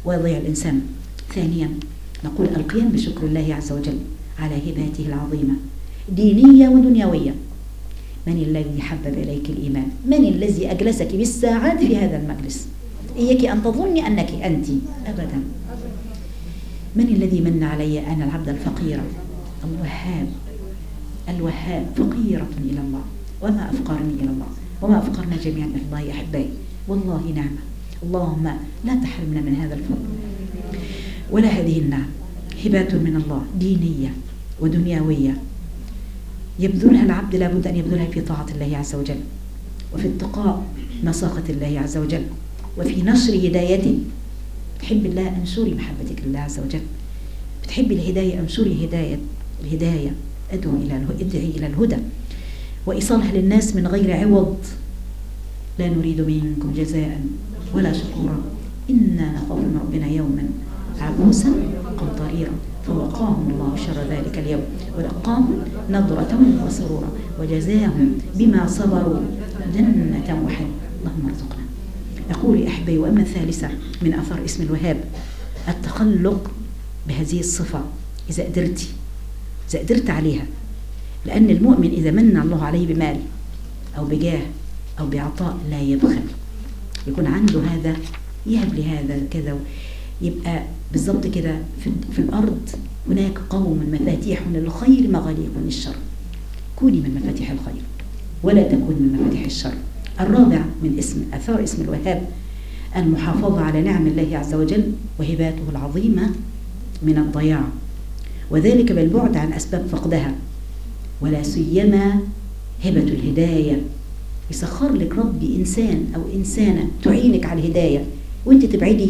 ويضيع الإنسان. ثانيا نقول القيام بشكر الله عز وجل على هباته العظيمة دينية ودنيوية. من الذي حبب إليك الإيمان؟ من الذي أجلسك بالساعات في هذا المجلس؟ إياك أن تظني أنك أنت أبدا. من الذي من علي أنا العبد الفقير؟ الوهاب. الوهاب فقيرة إلى الله، وما أفقرني إلى الله، وما أفقرنا جميعا إلى الله يا أحبائي. والله نعمة. اللهم لا تحرمنا من هذا الفضل ولا هذه النعم. هبات من الله دينية ودنيوية يبذلها العبد، لابد أن يبذلها في طاعة الله عز وجل، وفي اتقاء مساقة الله عز وجل، وفي نشر هدايته. تحب الله انشري محبتك لله عز وجل. بتحب الهداية انشري الهداية. ادعي إلى الهدى وإيصالها للناس من غير عوض. لا نريد منكم جزاء ولا شكورا إنا نخاف من ربنا يوما عبوسا قمطريرا فوقاهم الله شر ذلك اليوم ولقاهم نضرة وسرورا وجزاهم بما صبروا جنة وحنة. اللهم ارزقنا. أقول يا أحبائي، وأما الثالثة من أثار اسم الوهاب التخلق بهذه الصفة إذا قدرت عليها. لأن المؤمن إذا من الله عليه بمال أو بجاه أو بعطاء لا يبخل، يكون عنده هذا يهب لهذا كذا. يبقى بالضبط كده في الأرض هناك قوم مفاتيح للخير مغاليق للشر. كوني من مفاتيح الخير ولا تكون من مفاتيح الشر. الرابع من أثار اسم الوهاب المحافظة على نعم الله عز وجل وهباته العظيمة من الضياع، وذلك بالبعد عن أسباب فقدها، ولا سيما هبة الهداية. يسخر لك ربي إنسان أو إنسانة تعينك على الهداية وانت تبعدي،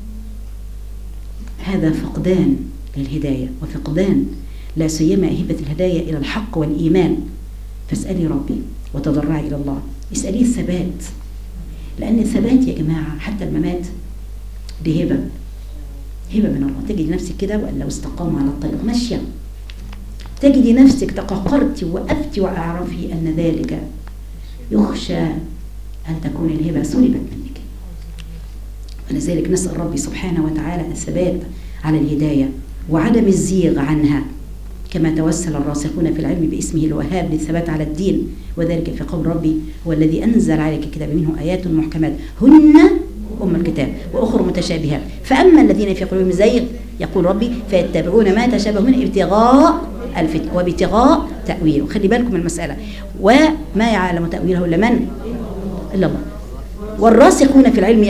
هذا فقدان للهداية وفقدان لا سيما هبة الهداية إلى الحق والإيمان. فاسألي ربي وتضرعي إلى الله، اسأليه الثبات، لأن الثبات يا جماعة حتى الممات دي هبة من الله. تجدي نفسك كده وأن لو استقام على الطريق ماشية، تجدي نفسك تقهقرتي ووقفتي وأعرفي أن ذلك يخشى أن تكون الهبة سلبت منك. ولذلك نسأل ربي سبحانه وتعالى الثبات على الهداية وعدم الزيغ عنها، كما توسل الراسخون في العلم باسمه الوهاب للثبات على الدين، وذلك في قول ربي هو الذي أنزل عليك الكتاب منه آيات محكمات هن أم الكتاب وأخر متشابهات فأما الذين في قلوبهم زيغ يقول ربي فيتبعون ما تشابه من ابتغاء الفتنة وابتغاء تأويله. خلي بالكم من المسألة. وما يعلم تأويله إلا من؟ إلا الله. والراسخون في العلم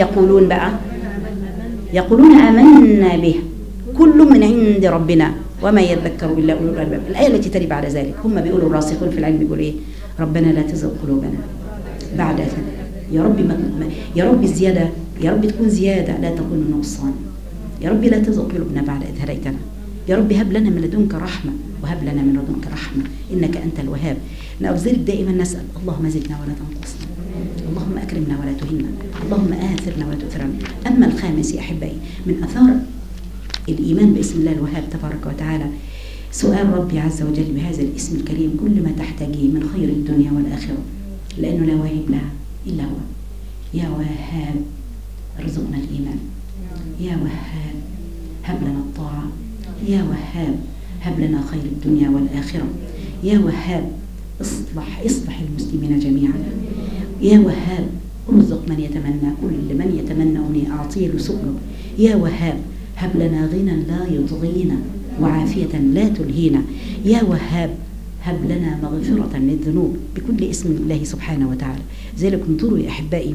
يقولون آمنا به كل من عند ربنا وما يذكر إلا أولو الألباب. الآية التي تلي بعد ذلك هم بيقولوا الراسخون في العلم بيقولوا إيه؟ ربنا لا تزغ قلوبنا بعد إذ يا رب يا رب الزيادة يا رب تكون زيادة لا تكون نقصان. يا رب لا تزغ قلوبنا بعد إذ هديتنا. يا رب هب لنا من لدنك رحمة وهب لنا من لدنك رحمة إنك أنت الوهاب. لذلك دائما نسأل اللهم زدنا ولا تنقصنا، اللهم أكرمنا ولا تهنا، اللهم آثرنا ولا تؤثرنا. أما الخامس يا أحبائي من أثار الإيمان باسم الله الوهاب تبارك وتعالى سؤال ربي عز وجل بهذا الاسم الكريم كل ما تحتاجيه من خير الدنيا والآخرة، لأنه لا واهب لها إلا هو. يا وهاب ارزقنا الإيمان، يا وهاب هب لنا الطاعة، يا وهاب هب لنا خير الدنيا والآخرة، يا وهاب اصلح المسلمين جميعا، يا وهاب ارزق من يتمنى كل من يتمنى أن أعطيه سؤله، يا وهاب هب لنا غنى لا يطغينا وعافية لا تلهينا، يا وهاب هب لنا مغفرة للذنوب بكل اسم الله سبحانه وتعالى. ذلك انظروا يا أحبائي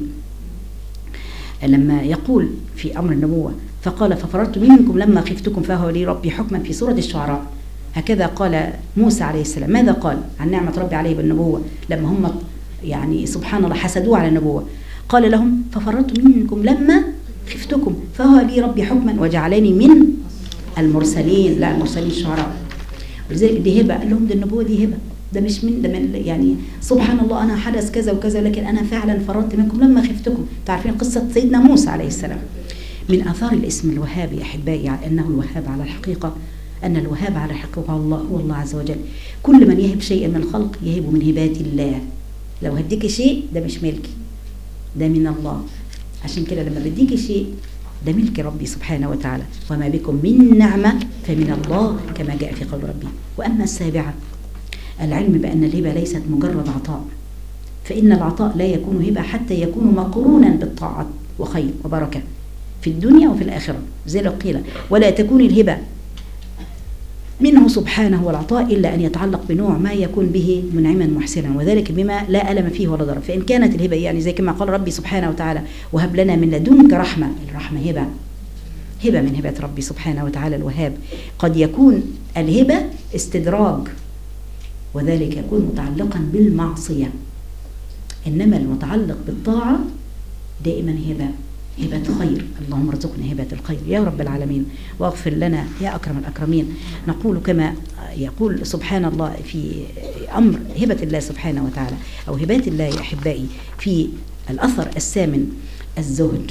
لما يقول في أمر النبوة فقال ففررت منكم لما خفتكم فهو لي ربي حكما في سورة الشعراء. هكذا قال موسى عليه السلام. ماذا قال عن نعمة ربي عليه بالنبوة لما هم يعني سبحان الله حسدوه على النبوة؟ قال لهم ففررت منكم لما خفتكم فهو لي ربي حكما وجعلني من المرسلين. لا المرسلين الشعراء. ولذلك دي هبة. قال لهم دي النبوة دي هبة، ده مش من يعني سبحان الله أنا حدث كذا وكذا لكن أنا فعلا فررت منكم لما خفتكم. تعرفين قصة سيدنا موسى عليه السلام. من آثار الاسم الوهاب يا أحبائي أنه الوهاب على الحقيقة، أن الوهاب على الحقيقة هو الله عز وجل. كل من يهب شيئا من الخلق يهب من هبات الله. لو هديك شيء ده مش ملكي، ده من الله. عشان كده لما بديك شيء ده ملك ربي سبحانه وتعالى، وما بكم من نعمة فمن الله كما جاء في قول ربي. وأما السابعة العلم بأن الهبة ليست مجرد عطاء، فإن العطاء لا يكون هبة حتى يكون مقرونا بالطاعة وخير وبركة في الدنيا وفي الآخرة، زي ما قيل ولا تكون الهبة منه سبحانه والعطاء إلا أن يتعلق بنوع ما يكون به منعما محسنا، وذلك بما لا ألم فيه ولا ضرر. فإن كانت الهبة يعني زي كما قال ربي سبحانه وتعالى وهب لنا من لدنك رحمة، الرحمة هبة من هبات ربي سبحانه وتعالى الوهاب. قد يكون الهبة استدراج، وذلك يكون متعلقا بالمعصية، إنما المتعلق بالطاعة دائما هبة خير. اللهم ارزقنا هبة الخير يا رب العالمين، واغفر لنا يا أكرم الأكرمين. نقول كما يقول سبحان الله في أمر هبة الله سبحانه وتعالى أو هبات الله يا أحبائي في الأثر الثامن الزهد.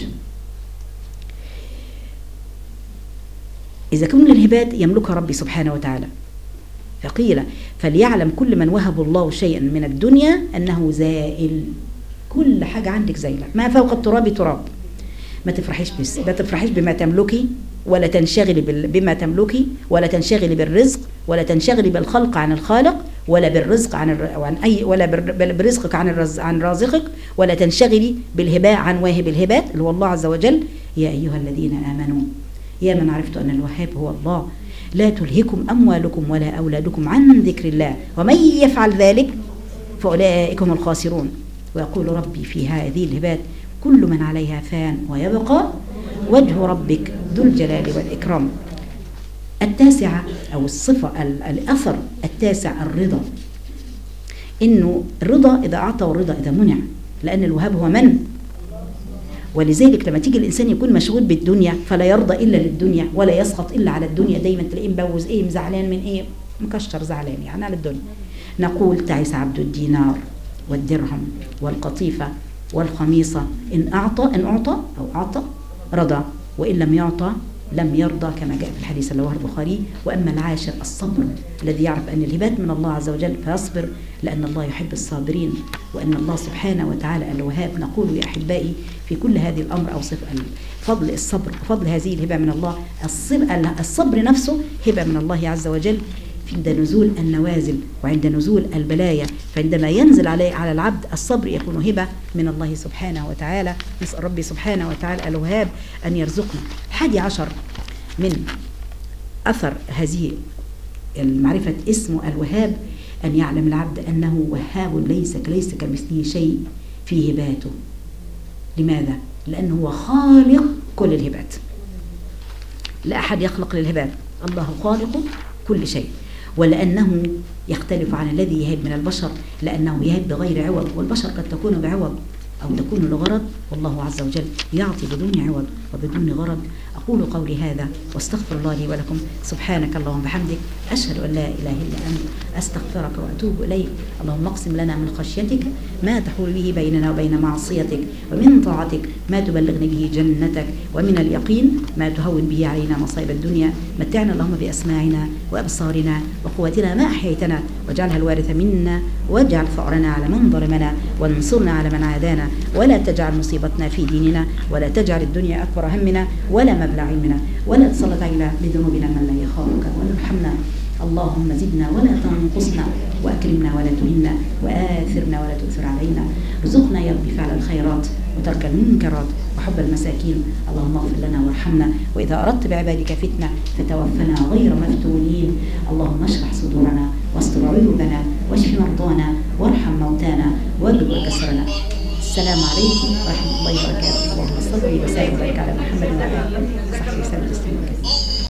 إذا كن الهبات يملكها ربي سبحانه وتعالى، فقيل فليعلم كل من وهب الله شيئا من الدنيا أنه زائل. كل حاجة عندك زائلة، ما فوق التراب تراب. ما تفرحيش بما تملكي، ولا تنشغلي بما تملكي، ولا تنشغلي بالرزق، ولا تنشغلي بالخلق عن الخالق، ولا بالرزق ولا برزقك عن رازقك، ولا تنشغلي بالهباء عن واهب الهبات اللي هو الله عز وجل. يا أيها الذين آمنوا يا من عرفتوا أن الوهاب هو الله لا تلهكم أموالكم ولا أولادكم عن ذكر الله ومن يفعل ذلك فأولئك هم الخاسرون. ويقول ربي في هذه الهبات كل من عليها فان ويبقى وجه ربك ذو الجلال والإكرام. التاسعة أو الصفة الأثر التاسع الرضا. إنه الرضا إذا أعطى والرضا إذا منع، لأن الوهاب هو من. ولذلك لما تيجي الإنسان يكون مشغول بالدنيا فلا يرضى إلا للدنيا ولا يسقط إلا على الدنيا، دايما تلاقيه مبوز إيه، مزعلان من إيه، مكشر زعلان يعني على الدنيا. نقول تعس عبد الدينار والدرهم والقطيفة والخميصة إن أعطى رضى، وإن لم يعطى لم يرضى كما جاء في الحديث اللي رواه البخاري. وأما العاشر الصبر، الذي يعرف أن الهبات من الله عز وجل فيصبر لأن الله يحب الصابرين، وأن الله سبحانه وتعالى الوهاب. نقول يا أحبائي في كل هذه الأمر أو فضل الصبر وفضل هذه الهبة من الله. الصبر نفسه هبة من الله عز وجل عند نزول النوازل وعند نزول البلايا، فعندما ينزل على العبد الصبر يكون هبة من الله سبحانه وتعالى. نسأل ربي سبحانه وتعالى الوهاب أن يرزقنا. 11 من أثر هذه المعرفة اسم الوهاب أن يعلم العبد أنه وهاب ليس كمثله شيء في هباته. لماذا؟ لأنه هو خالق كل الهبات، لا أحد يخلق للهبات، الله خالق كل شيء. ولأنه يختلف عن الذي يهب من البشر، لأنه يهب بغير عوض، والبشر قد تكون بعوض أو تكون لغرض، والله عز وجل يعطي بدون عوض وبدون غرض. أقول قولي هذا واستغفر الله لي ولكم. سبحانك اللهم وبحمدك، أشهد أن لا إله إلا أنت، أستغفرك وأتوب إليك. اللهم اقسم لنا من خشيتك ما تحول به بيننا وبين معصيتك، ومن طاعتك ما تبلغني به جنتك، ومن اليقين ما تهون به علينا مصائب الدنيا. متعنا اللهم بأسماعنا وأبصارنا وقوتنا ما أحييتنا، واجعلها الوارث منا، واجعل ثأرنا على من ظلمنا، وانصرنا على من عادانا، ولا تجعل مصيبتنا في ديننا، ولا تجعل الدنيا أكبر همنا ولا مبلغ علمنا، ولا تسلط علينا بذنوبنا من لا يخافك ولا يرحمنا. اللهم زدنا ولا تنقصنا، وأكرمنا ولا تهنا، وآثرنا ولا تؤثر علينا. ارزقنا يا رب فعل الخيرات وترك المنكرات وحب المساكين. اللهم اغفر لنا وارحمنا، وإذا أردت بعبادك فتنة فتوفنا غير مفتونين. اللهم اشرح صدورنا واستر عيوبنا واشف مرضانا وارحم موتانا واجبر كسرنا. السلام عليكم ورحمة الله وبركاته. اللهم صل وسلم وبارك على محمد وعلى آله وصحبه وسلم تسليما كثيرا.